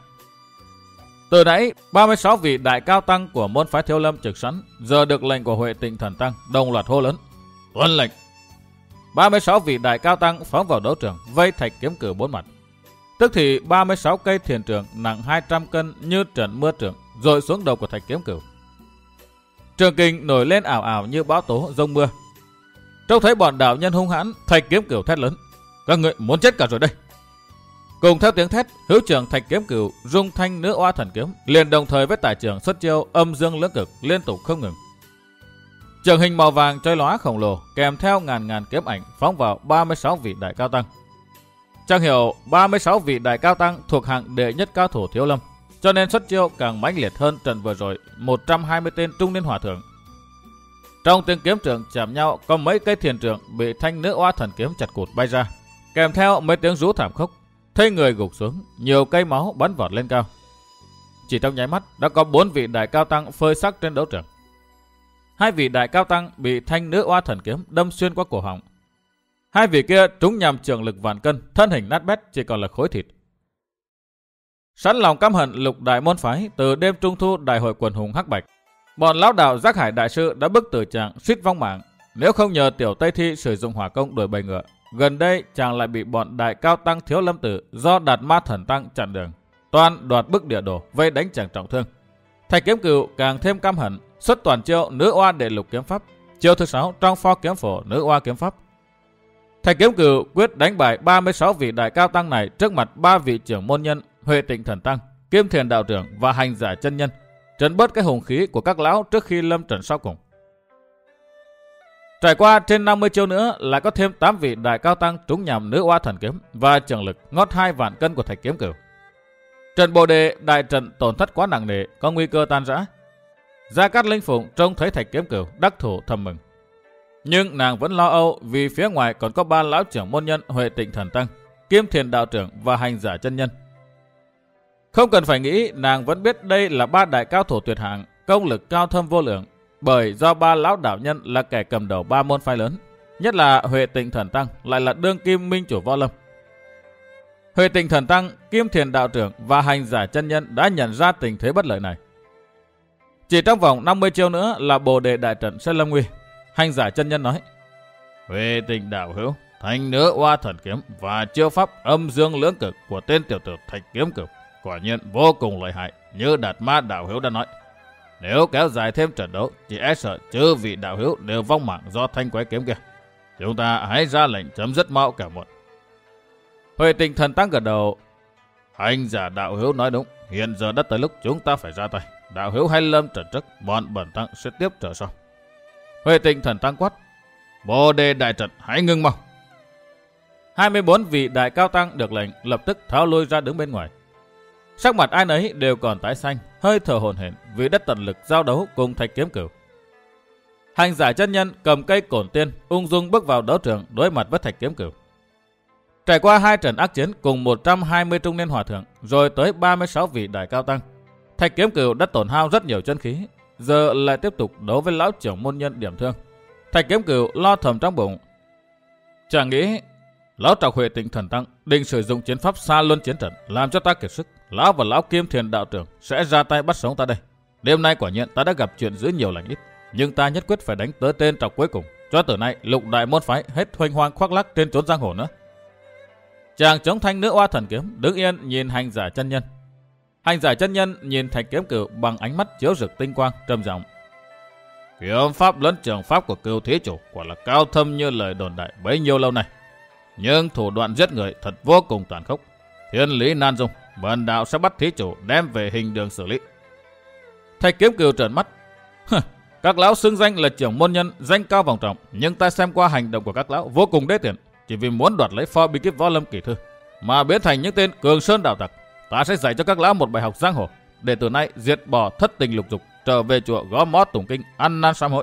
Từ nãy ba mươi sáu vị đại cao tăng của môn phái Thiếu Lâm trực sẵn, giờ được lệnh của Huệ Tịnh Thần Tăng đồng loạt hô lớn: "Tuân lệnh!" ba mươi sáu vị đại cao tăng phóng vào đấu trường, vây Thạch Kiếm Cửu bốn mặt. Tức thì ba mươi sáu cây thiền trường nặng hai trăm cân như trận mưa trượng dội xuống đầu của Thạch Kiếm Cửu. Trường kình nổi lên ảo ảo như bão tố dông mưa. Trông thấy bọn đạo nhân hung hãn, Thạch Kiếm Cửu thét lớn: "Các ngươi muốn chết cả rồi đây!" Cùng theo tiếng thét, hữu trưởng Thạch Kiếm Cửu dung thanh nữ oa thần kiếm liền đồng thời với tài trưởng xuất chiêu âm dương lưỡng cực liên tục không ngừng. Trường hình màu vàng chói lóa khổng lồ kèm theo ngàn ngàn kiếm ảnh phóng vào ba mươi sáu vị đại cao tăng. Chẳng hiểu ba mươi sáu vị đại cao tăng thuộc hạng đệ nhất cao thủ Thiếu Lâm, cho nên xuất chiêu càng mãnh liệt hơn trận vừa rồi một trăm hai mươi tên trung niên hòa thượng. Trong tiếng kiếm trường chạm nhau, có mấy cây thiền trường bị thanh nữ oa thần kiếm chặt cụt bay ra, kèm theo mấy tiếng rú thảm khốc, thấy người gục xuống, nhiều cây máu bắn vọt lên cao. Chỉ trong nháy mắt đã có bốn vị đại cao tăng phơi xác trên đấu trường. Hai vị đại cao tăng bị thanh nữ oa thần kiếm đâm xuyên qua cổ họng. Hai vị kia trúng nhằm trường lực vạn cân, thân hình nát bét chỉ còn là khối thịt. Sẵn lòng căm hận lục đại môn phái từ đêm trung thu đại hội quần hùng hắc bạch, bọn lão đạo Giác Hải đại sư đã bức tử chàng suýt vong mạng. Nếu không nhờ tiểu Tây Thi sử dụng hỏa công đuổi bầy ngựa, gần đây chàng lại bị bọn đại cao tăng Thiếu Lâm tử do Đạt Ma Thần Tăng chặn đường, toan đoạt bức địa đồ vây đánh chàng trọng thương. Thạch Kiếm Cửu càng thêm căm hận, xuất toàn chiêu nữ oa đệ lục kiếm pháp, chiêu thứ sáu trong pho kiếm phổ nữ oa kiếm pháp. Thạch Kiếm Cửu quyết đánh bại ba mươi sáu vị đại cao tăng này trước mặt ba vị trưởng môn nhân Huệ Tịnh Thần Tăng, Kim Thiền đạo trưởng và hành giả chân nhân, trấn bớt cái hùng khí của các lão trước khi lâm trận sau cùng. Trải qua trên năm mươi chiêu nữa, lại có thêm tám vị đại cao tăng trúng nhằm nữ oa thần kiếm và trường lực ngót hai vạn cân của Thạch Kiếm Cửu. Trận Bồ Đề đại trận tổn thất quá nặng nề, có nguy cơ tan rã. Gia Cát Linh Phụng trông thấy Thạch Kiếm Cửu đắc thủ thầm mừng, nhưng nàng vẫn lo âu vì phía ngoài còn có ba lão trưởng môn nhân Huệ Tịnh Thần Tăng, Kim Thiền đạo trưởng và hành giả chân nhân. Không cần phải nghĩ, nàng vẫn biết đây là ba đại cao thủ tuyệt hạng, công lực cao thâm vô lượng, bởi do ba lão đạo nhân là kẻ cầm đầu ba môn phái lớn, nhất là Huệ Tịnh Thần Tăng lại là đương kim minh chủ võ lâm. Huệ Tịnh Thần Tăng, Kim Thiền đạo trưởng và hành giả chân nhân đã nhận ra tình thế bất lợi này. Chỉ trong vòng năm mươi chiêu nữa là Bồ Đề đại trận sẽ lâm nguy. Hành giả chân nhân nói: "Huệ Tịnh đạo hữu, thanh nữ oa thần kiếm và chiêu pháp âm dương lưỡng cực của tên tiểu tử Thạch Kiếm Cửu quả nhiên vô cùng lợi hại, như Đạt Ma đạo hữu đã nói. Nếu kéo dài thêm trận đấu, chỉ e sợ chư vị đạo hữu đều vong mạng do thanh quái kiếm kia. Chúng ta hãy ra lệnh chấm dứt mau cả muộn. Huệ Tịnh Thần Tăng gật đầu. Hành giả đạo hữu nói đúng, hiện giờ đã tới lúc chúng ta phải ra tay. Đạo hữu hay lâm trận trước, bọn bẩn tăng sẽ tiếp trở sau. Huệ Tịnh Thần Tăng quát. Bồ đề đại trận, hãy ngưng mau. hai mươi bốn vị đại cao tăng được lệnh lập tức tháo lui ra đứng bên ngoài. Sắc mặt ai nấy đều còn tái xanh, hơi thở hổn hển vì đã tận lực giao đấu cùng Thạch Kiếm Cửu. Hành giả chân nhân cầm cây cổn tiên ung dung bước vào đấu trường đối mặt với Thạch Kiếm Cửu. Trải qua hai trận ác chiến cùng một trăm hai mươi trung niên hòa thượng, rồi tới ba mươi sáu vị đại cao tăng, Thạch Kiếm Cửu đã tổn hao rất nhiều chân khí, giờ lại tiếp tục đấu với lão trưởng môn nhân điểm thương. Thạch Kiếm Cửu lo thầm trong bụng, chẳng nghĩ lão trọc Huệ Tịnh Thần Tăng định sử dụng chiến pháp xa luân chiến trận làm cho ta kiệt sức. Lão và lão Kim Thiền đạo trưởng sẽ ra tay bắt sống ta đây. Đêm nay quả nhiên ta đã gặp chuyện dữ nhiều lành ít, nhưng ta nhất quyết phải đánh tới tên trọc cuối cùng, cho từ nay lục đại môn phái hết huênh hoang khoác lác trên chốn giang hồ nữa. Chàng chống thanh nữ oa thần kiếm đứng yên nhìn hành giả chân nhân. Hành giả chân nhân nhìn Thạch Kiếm Cửu bằng ánh mắt chiếu rực tinh quang, trầm giọng. Kiếm pháp lẫn trường pháp của Cửu thí chủ quả là cao thâm như lời đồn đại bấy nhiêu lâu nay, nhưng thủ đoạn giết người thật vô cùng tàn khốc, thiên lý nan dung. Bần đạo sẽ bắt thí chủ đem về hình đường xử lý. Thạch Kiếm Cửu trợn mắt. Các lão xưng danh là trưởng môn nhân, danh cao vọng trọng, nhưng ta xem qua hành động của các lão vô cùng đê tiện, chỉ vì muốn đoạt lấy pho bí kíp võ lâm kỳ thư mà biến thành những tên cường sơn đạo tặc. Ta sẽ dạy cho các lão một bài học giang hồ, để từ nay diệt bỏ thất tình lục dục, trở về chùa gõ mõ tụng kinh, ăn năn sám hối.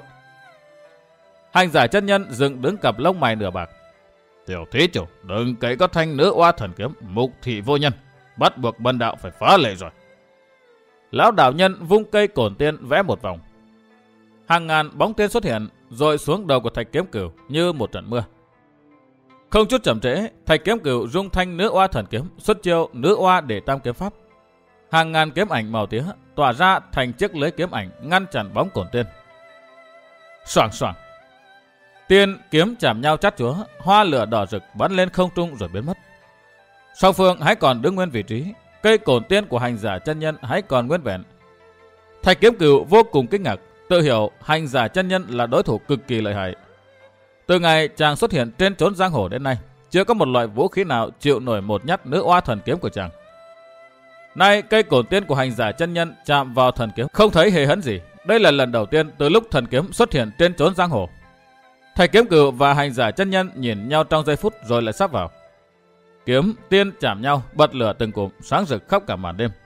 Hành giả chân nhân dựng đứng cặp lông mày nửa bạc. Tiểu thí chủ đừng cậy có thanh nữ oa thần kiếm mục thị vô nhân, bắt buộc bần đạo phải phá lệ rồi. Lão đạo nhân vung cây cổn tiên vẽ một vòng. Hàng ngàn bóng tiên xuất hiện rồi xuống đầu của Thạch Kiếm Cửu như một trận mưa. Không chút chậm trễ, Thạch Kiếm Cửu dung thanh nữ oa thần kiếm xuất chiêu nữ oa để tam kiếm pháp. Hàng ngàn kiếm ảnh màu tía tỏa ra thành chiếc lưới kiếm ảnh ngăn chặn bóng cổn tiên. Xoảng xoảng, tiên kiếm chạm nhau chát chúa, hoa lửa đỏ rực bắn lên không trung rồi biến mất. Song phương hãy còn đứng nguyên vị trí, cây cổn tiên của hành giả chân nhân hãy còn nguyên vẹn. Thạch Kiếm Cửu vô cùng kinh ngạc, tự hiểu hành giả chân nhân là đối thủ cực kỳ lợi hại. Từ ngày chàng xuất hiện trên chốn giang hồ đến nay, chưa có một loại vũ khí nào chịu nổi một nhát nữ oa thần kiếm của chàng. Nay cây cổn tiên của hành giả chân nhân chạm vào thần kiếm không thấy hề hấn gì. Đây là lần đầu tiên từ lúc thần kiếm xuất hiện trên chốn giang hồ. Thạch Kiếm Cửu và hành giả chân nhân nhìn nhau trong giây phút rồi lại sắp vào. Kiếm tiên chạm nhau, bật lửa từng cụm, sáng rực khắp cả màn đêm.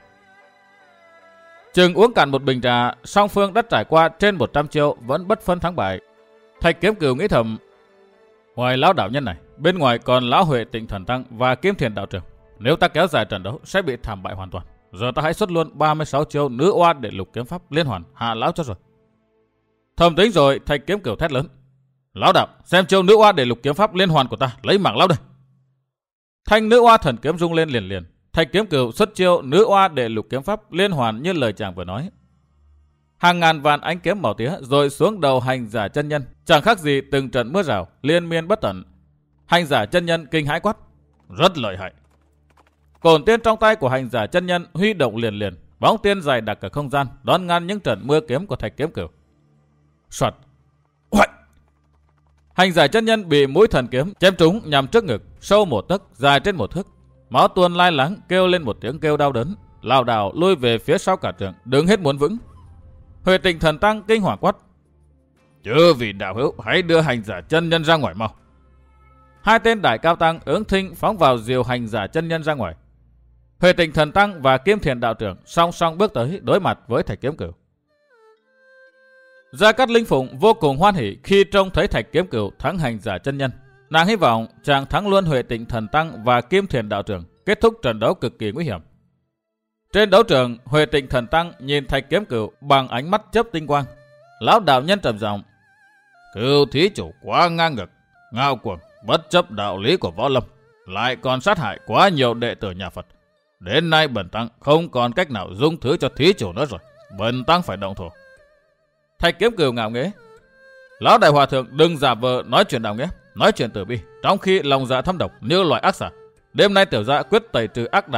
Chừng uống cạn một bình trà, song phương đã trải qua trên một trăm chiêu vẫn bất phân thắng bại. Thạch Kiếm Cửu nghĩ thầm, ngoài lão đạo nhân này, bên ngoài còn lão Huệ Tịnh Thần Tăng và Kim Thiền đạo trưởng. Nếu ta kéo dài trận đấu sẽ bị thảm bại hoàn toàn. Giờ ta hãy xuất luôn ba mươi sáu chiêu nữ oa để lục kiếm pháp liên hoàn hạ lão cho rồi. Thầm tính rồi, Thạch Kiếm Cửu thét lớn. Lão đạo, xem chiêu nữ oa để lục kiếm pháp liên hoàn của ta, lấy mạng lão đây. Thanh nữ oa thần kiếm rung lên liền liền. Thạch Kiếm Cửu xuất chiêu nữ oa để lục kiếm pháp liên hoàn như lời chàng vừa nói. Hàng ngàn vạn ánh kiếm màu tía rồi xuống đầu hành giả chân nhân, chẳng khác gì từng trận mưa rào liên miên bất tận. Hành giả chân nhân kinh hãi quát, rất lợi hại. Cổn tiên trong tay của hành giả chân nhân huy động liền liền, bóng tiên dài đặc cả không gian đón ngăn những trận mưa kiếm của Thạch Kiếm Cửu. Soạt, oạch. Hành giả chân nhân bị mũi thần kiếm chém trúng nhằm trước ngực, sâu một tấc, dài trên một thước. Máu tuôn lai láng, kêu lên một tiếng kêu đau đớn, lảo đảo lui về phía sau cả trường, đứng hết muốn vững. Huệ Tịnh Thần Tăng kinh hoàng quát, chư vị đạo hữu hãy đưa hành giả chân nhân ra ngoài mau. Hai tên đại cao tăng ứng thinh phóng vào diều hành giả chân nhân ra ngoài. Huệ Tịnh Thần Tăng và Kim Thiền đạo trưởng song song bước tới đối mặt với Thạch Kiếm Cửu. Gia Cát Linh Phụng vô cùng hoan hỉ khi trông thấy Thạch Kiếm Cửu thắng hành giả chân nhân. Nàng hy vọng chàng thắng luôn Huệ Tịnh Thần Tăng và Kim Thiền đạo trưởng, kết thúc trận đấu cực kỳ nguy hiểm. Trên đấu trường, Huệ Tịnh Thần Tăng nhìn Thạch Kiếm Cửu bằng ánh mắt chớp tinh quang. Lão đạo nhân trầm giọng, Cửu thí chủ quá ngang ngược, ngao cuồng, bất chấp đạo lý của võ lâm, lại còn sát hại quá nhiều đệ tử nhà Phật. Đến nay bần tăng không còn cách nào dung thứ cho thí chủ nữa rồi, bần tăng phải động thủ. Thạch Kiếm Cửu ngạo nghễ, lão đại hòa thượng đừng giả vờ nói chuyện đạo nghĩa, nói chuyện từ bi, trong khi lòng dạ thâm độc như loài ác xà. Đêm nay tiểu gia quyết tẩy trừ ác đạo,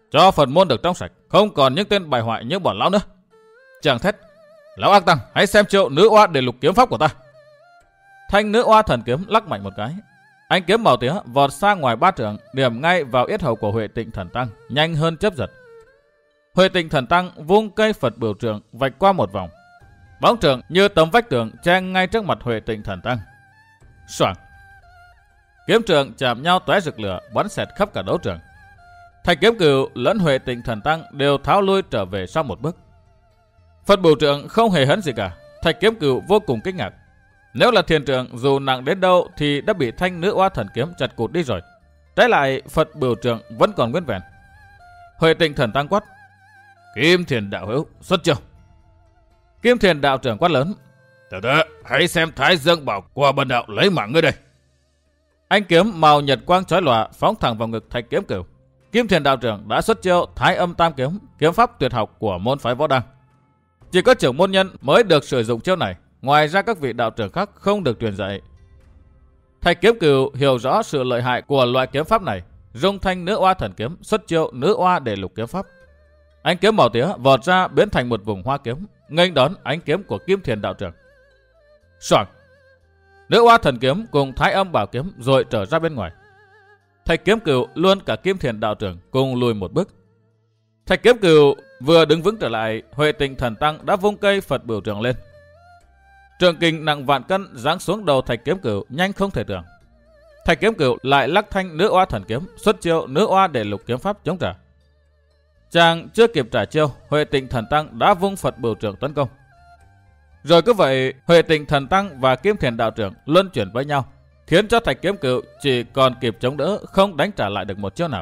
cho Phật môn được trong sạch, không còn những tên bại hoại như bọn lão nữa. Chàng thét: Lão ác tăng, hãy xem chiêu nữ oa để lục kiếm pháp của ta. Thanh nữ oa thần kiếm lắc mạnh một cái, ánh kiếm màu tía vọt xa ngoài ba trượng, điểm ngay vào yết hầu của Huệ Tịnh Thần Tăng, nhanh hơn chớp giật. Huệ Tịnh Thần Tăng vung cây Phật bửu trượng vạch qua một vòng, bóng trượng như tấm vách tường che ngay trước mặt Huệ Tịnh Thần Tăng. Xoảng, kiếm trượng chạm nhau tóe rực lửa, bắn xẹt khắp cả đấu trường. Thạch Kiếm Cửu lẫn Huệ Tịnh Thần Tăng đều tháo lui trở về sau một bước. Phật bửu trượng không hề hấn gì cả. Thạch Kiếm Cửu vô cùng kinh ngạc. Nếu là thiền trượng dù nặng đến đâu thì đã bị thanh nữ oa thần kiếm chặt cụt đi rồi. Trái lại Phật bửu trượng vẫn còn nguyên vẹn. Huệ Tịnh Thần Tăng quát: Kim Thiền đạo hữu, xuất chiêu. Kim Thiền đạo trưởng quát lớn: Từ từ, hãy xem Thái Dương Bảo của bần đạo lấy mạng ngươi đây. Ánh kiếm màu nhật quang chói lòa phóng thẳng vào ngực Thạch Kiếm Cửu. Kim Thiền đạo trưởng đã xuất chiêu Thái Âm Tam Kiếm, kiếm pháp tuyệt học của môn phái Võ Đăng. Chỉ có trưởng môn nhân mới được sử dụng chiêu này, ngoài ra các vị đạo trưởng khác không được truyền dạy. Thạch Kiếm Cửu hiểu rõ sự lợi hại của loại kiếm pháp này, dung thanh nữ oa thần kiếm xuất chiêu nữ oa để lục kiếm pháp. Ánh kiếm màu tía vọt ra biến thành một vùng hoa kiếm, nghênh đón ánh kiếm của Kim Thiền đạo trưởng. Soảng, nữ oa thần kiếm cùng Thái Âm bảo kiếm rồi trở ra bên ngoài. Thạch Kiếm Cửu luôn cả Kim Thiền đạo trưởng cùng lùi một bước. Thạch Kiếm Cửu vừa đứng vững trở lại, Huệ Tịnh Thần Tăng đã vung cây Phật bửu trượng lên. Trượng kình nặng vạn cân giáng xuống đầu Thạch Kiếm Cửu nhanh không thể tưởng. Thạch Kiếm Cửu lại lắc thanh nữ oa thần kiếm xuất chiêu nữ oa để lục kiếm pháp chống trả. Chàng chưa kịp trả chiêu, Huệ Tịnh Thần Tăng đã vung Phật bửu trượng tấn công. Rồi cứ vậy, Huệ Tịnh Thần Tăng và Kim Thiền đạo trưởng luân chuyển với nhau, khiến cho Thạch Kiếm Cửu chỉ còn kịp chống đỡ, không đánh trả lại được một chiêu nào.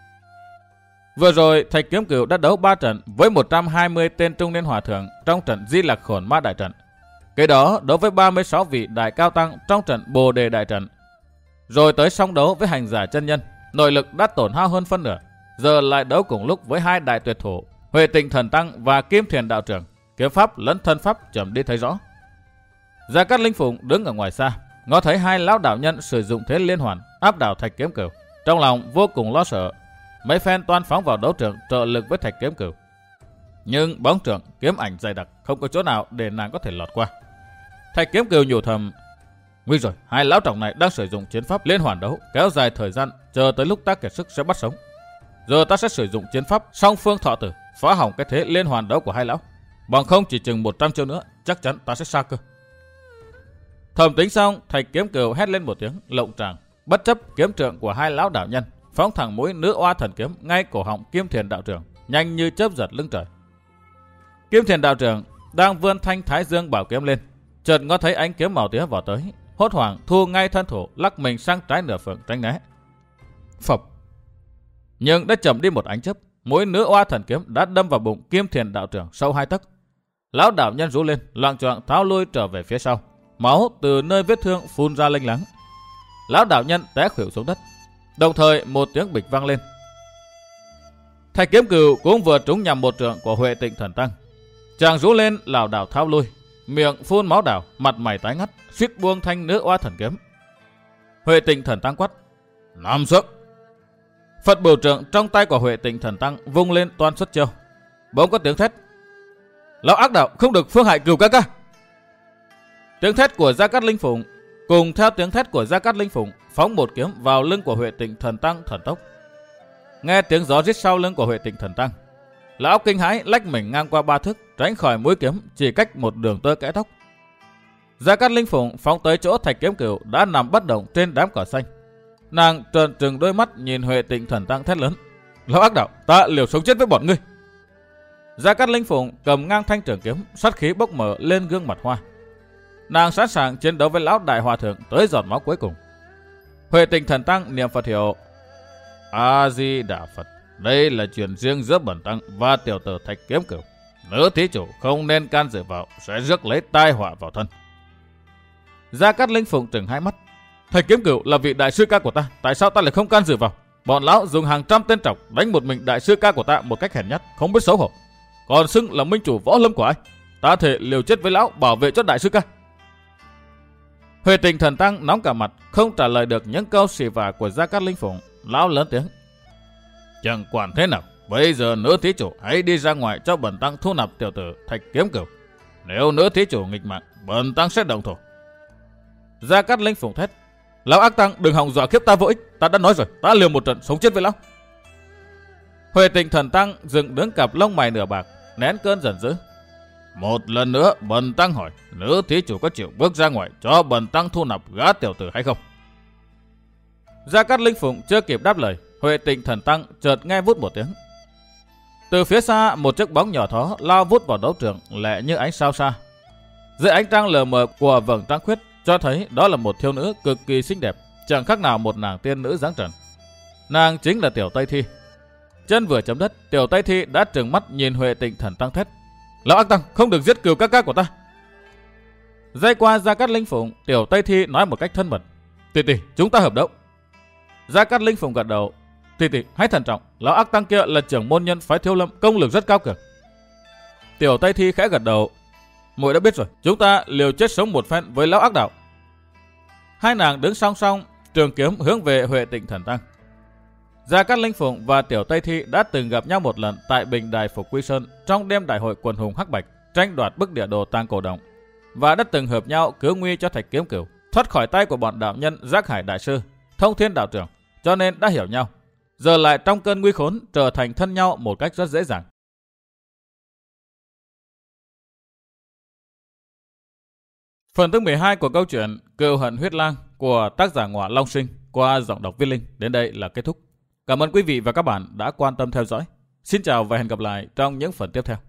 Vừa rồi, Thạch Kiếm Cửu đã đấu ba trận với một trăm hai mươi tên trung niên hòa thượng trong trận Di Lạc Khổn Ma đại trận. Kế đó đấu với ba mươi sáu vị đại cao tăng trong trận Bồ Đề đại trận. Rồi tới song đấu với hành giả chân nhân, nội lực đã tổn hao hơn phân nửa. Giờ lại đấu cùng lúc với hai đại tuyệt thủ, Huệ Tịnh Thần Tăng và Kim Thiền đạo trưởng, kiếm pháp lẫn thân pháp chậm đi thấy rõ. Gia Cát Linh Phụng đứng ở ngoài xa, ngó thấy hai lão đạo nhân sử dụng thế liên hoàn áp đảo Thạch Kiếm Cửu, trong lòng vô cùng lo sợ. Mấy phen toan phóng vào đấu trường trợ lực với Thạch Kiếm Cửu, nhưng bóng trượng kiếm ảnh dày đặc, không có chỗ nào để nàng có thể lọt qua. Thạch Kiếm Cửu nhủ thầm: nguy rồi, hai lão trọng này đang sử dụng chiến pháp liên hoàn đấu, kéo dài thời gian, chờ tới lúc ta kiệt sức sẽ bắt sống. Giờ ta sẽ sử dụng chiến pháp song phương thọ tử, phá hỏng cái thế liên hoàn đấu của hai lão. Bằng không chỉ chừng một trăm chiêu nữa, chắc chắn ta sẽ xa cơ. Thầm tính xong, Thạch Kiếm Cửu hét lên một tiếng lộng tràng, bất chấp kiếm trượng của hai lão đạo nhân, phóng thẳng mũi nữ oa thần kiếm ngay cổ họng Kim Thiền đạo trưởng, nhanh như chớp giật lưng trời. Kim Thiền đạo trưởng đang vươn thanh Thái Dương bảo kiếm lên, chợt ngó thấy ánh kiếm màu tía vào tới, hốt hoảng thu ngay thân thủ, lắc mình sang trái nửa phượng tránh né. Phập! Nhưng đã chậm đi một ánh chớp, mũi nữ oa thần kiếm đã đâm vào bụng Kim Thiền đạo trưởng sâu hai tấc. Lão đạo nhân rú lên, loạng choạng tháo lui trở về phía sau, máu từ nơi vết thương phun ra lênh láng. Lão đạo nhân té khuỵu xuống đất, đồng thời một tiếng bịch vang lên. Thạch Kiếm Cửu cũng vừa trúng nhằm một trượng của Huệ Tịnh Thần Tăng. Chàng rú lên lảo đảo tháo lui, miệng phun máu đảo, mặt mày tái ngắt, suýt buông thanh nữ oa thần kiếm. Huệ Tịnh Thần Tăng quát: nằm xuống! Phật bửu trượng trong tay của Huệ Tịnh Thần Tăng vung lên toan xuất chiêu. Bỗng có tiếng thét: lão ác đạo không được phương hại Cửu ca ca! Tiếng thét của Gia Cát Linh Phụng cùng theo tiếng thét của Gia Cát Linh Phụng phóng một kiếm vào lưng của Huệ Tịnh Thần Tăng thần tốc. Nghe tiếng gió rít sau lưng của Huệ Tịnh Thần Tăng, lão kinh hãi lách mình ngang qua ba thước, tránh khỏi mũi kiếm chỉ cách một đường tơ kẽ tóc. Gia Cát Linh Phụng phóng tới chỗ Thạch Kiếm Cửu đã nằm bất động trên đám cỏ xanh. Nàng trợn trừng đôi mắt nhìn Huệ Tịnh Thần Tăng thét lớn: lão ác đạo, ta liều sống chết với bọn ngươi! Gia Cát Linh Phụng cầm ngang thanh trường kiếm, sát khí bốc mở lên gương mặt hoa. Nàng sẵn sàng chiến đấu với lão đại hòa thượng tới giọt máu cuối cùng. Huệ Tịnh Thần Tăng niệm Phật hiệu: A Di Đà Phật, đây là chuyện riêng giữa bần tăng và tiểu tử Thạch Kiếm Cửu. Nữ thí chủ không nên can dự vào, sẽ rước lấy tai họa vào thân. Gia Cát Linh Phụng trừng hai mắt: Thạch Kiếm Cửu là vị đại sư ca của ta, tại sao ta lại không can dự vào? Bọn lão dùng hàng trăm tên trọc đánh một mình đại sư ca của ta một cách hèn nhát, không biết xấu hổ, còn xưng là minh chủ võ lâm của ai? Ta thể liều chết với lão bảo vệ cho đại sư ca. Huệ Tịnh Thần Tăng nóng cả mặt, không trả lời được những câu xì vả của Gia Cát Linh Phụng. Lão lớn tiếng: chẳng quản thế nào, Bây giờ nữ thí chủ hãy đi ra ngoài cho bần tăng thu nạp tiểu tử Thạch Kiếm Cửu. Nếu nữ thí chủ nghịch mạng, bần tăng sẽ động thủ. Gia Cát Linh phụng thét: Lão ác tăng, đừng hòng dọa khiếp ta vô ích. Ta đã nói rồi, ta liều một trận sống chết với lão. Huệ Tịnh Thần Tăng dựng đứng cặp lông mày nửa bạc, nén cơn giận dữ. Một lần nữa bần tăng hỏi, nữ thí chủ có chịu bước ra ngoài cho bần tăng thu nạp gã tiểu tử hay không? Gia Cát Linh phụng chưa kịp đáp lời, Huệ Tịnh Thần Tăng chợt nghe vút một tiếng. Từ phía xa, một chiếc bóng nhỏ thó lao vút vào đấu trường, lẹ như ánh sao xa. Dưới ánh trăng lờ mờ của vầng trăng khuyết, cho thấy đó là một thiếu nữ cực kỳ xinh đẹp, chẳng khác nào một nàng tiên nữ dáng trần. Nàng chính là Tiểu Tây Thi. Chân vừa chấm đất, Tiểu Tây Thi đã trừng mắt nhìn Huệ Tịnh Thần Tăng thét: Lão ác tăng, không được giết cừu các ca của ta. Dây qua Gia Cát Linh phụng, Tiểu Tây Thi nói một cách thân mật: Tỷ tỷ, chúng ta hợp đấu. Gia Cát Linh phụng gật đầu: Tỷ tỷ, hãy thận trọng, lão ác tăng kia là trưởng môn nhân phái Thiếu Lâm, công lực rất cao cường. Tiểu Tây Thi khẽ gật đầu: Muội đã biết rồi, chúng ta liều chết sống một phen với lão ác đạo. Hai nàng đứng song song, trường kiếm hướng về Huệ Tịnh Thần Tăng. Gia Cát Linh phụng và Tiểu Tây Thi đã từng gặp nhau một lần tại Bình Đài Phục Quy Sơn trong đêm đại hội quần hùng Hắc Bạch tranh đoạt bức địa đồ tàng cổ động, và đã từng hợp nhau cứu nguy cho Thạch Kiếm Cửu thoát khỏi tay của bọn đạo nhân Giác Hải Đại Sư, Thông Thiên Đạo Trưởng, cho nên đã hiểu nhau. Giờ lại trong cơn nguy khốn trở thành thân nhau một cách rất dễ dàng. Phần thứ mười hai của câu chuyện Cừu Hận Huyết Lang của tác giả Ngọa Long Sinh qua giọng đọc Viết Linh đến đây là kết thúc. Cảm ơn quý vị và các bạn đã quan tâm theo dõi. Xin chào và hẹn gặp lại trong những phần tiếp theo.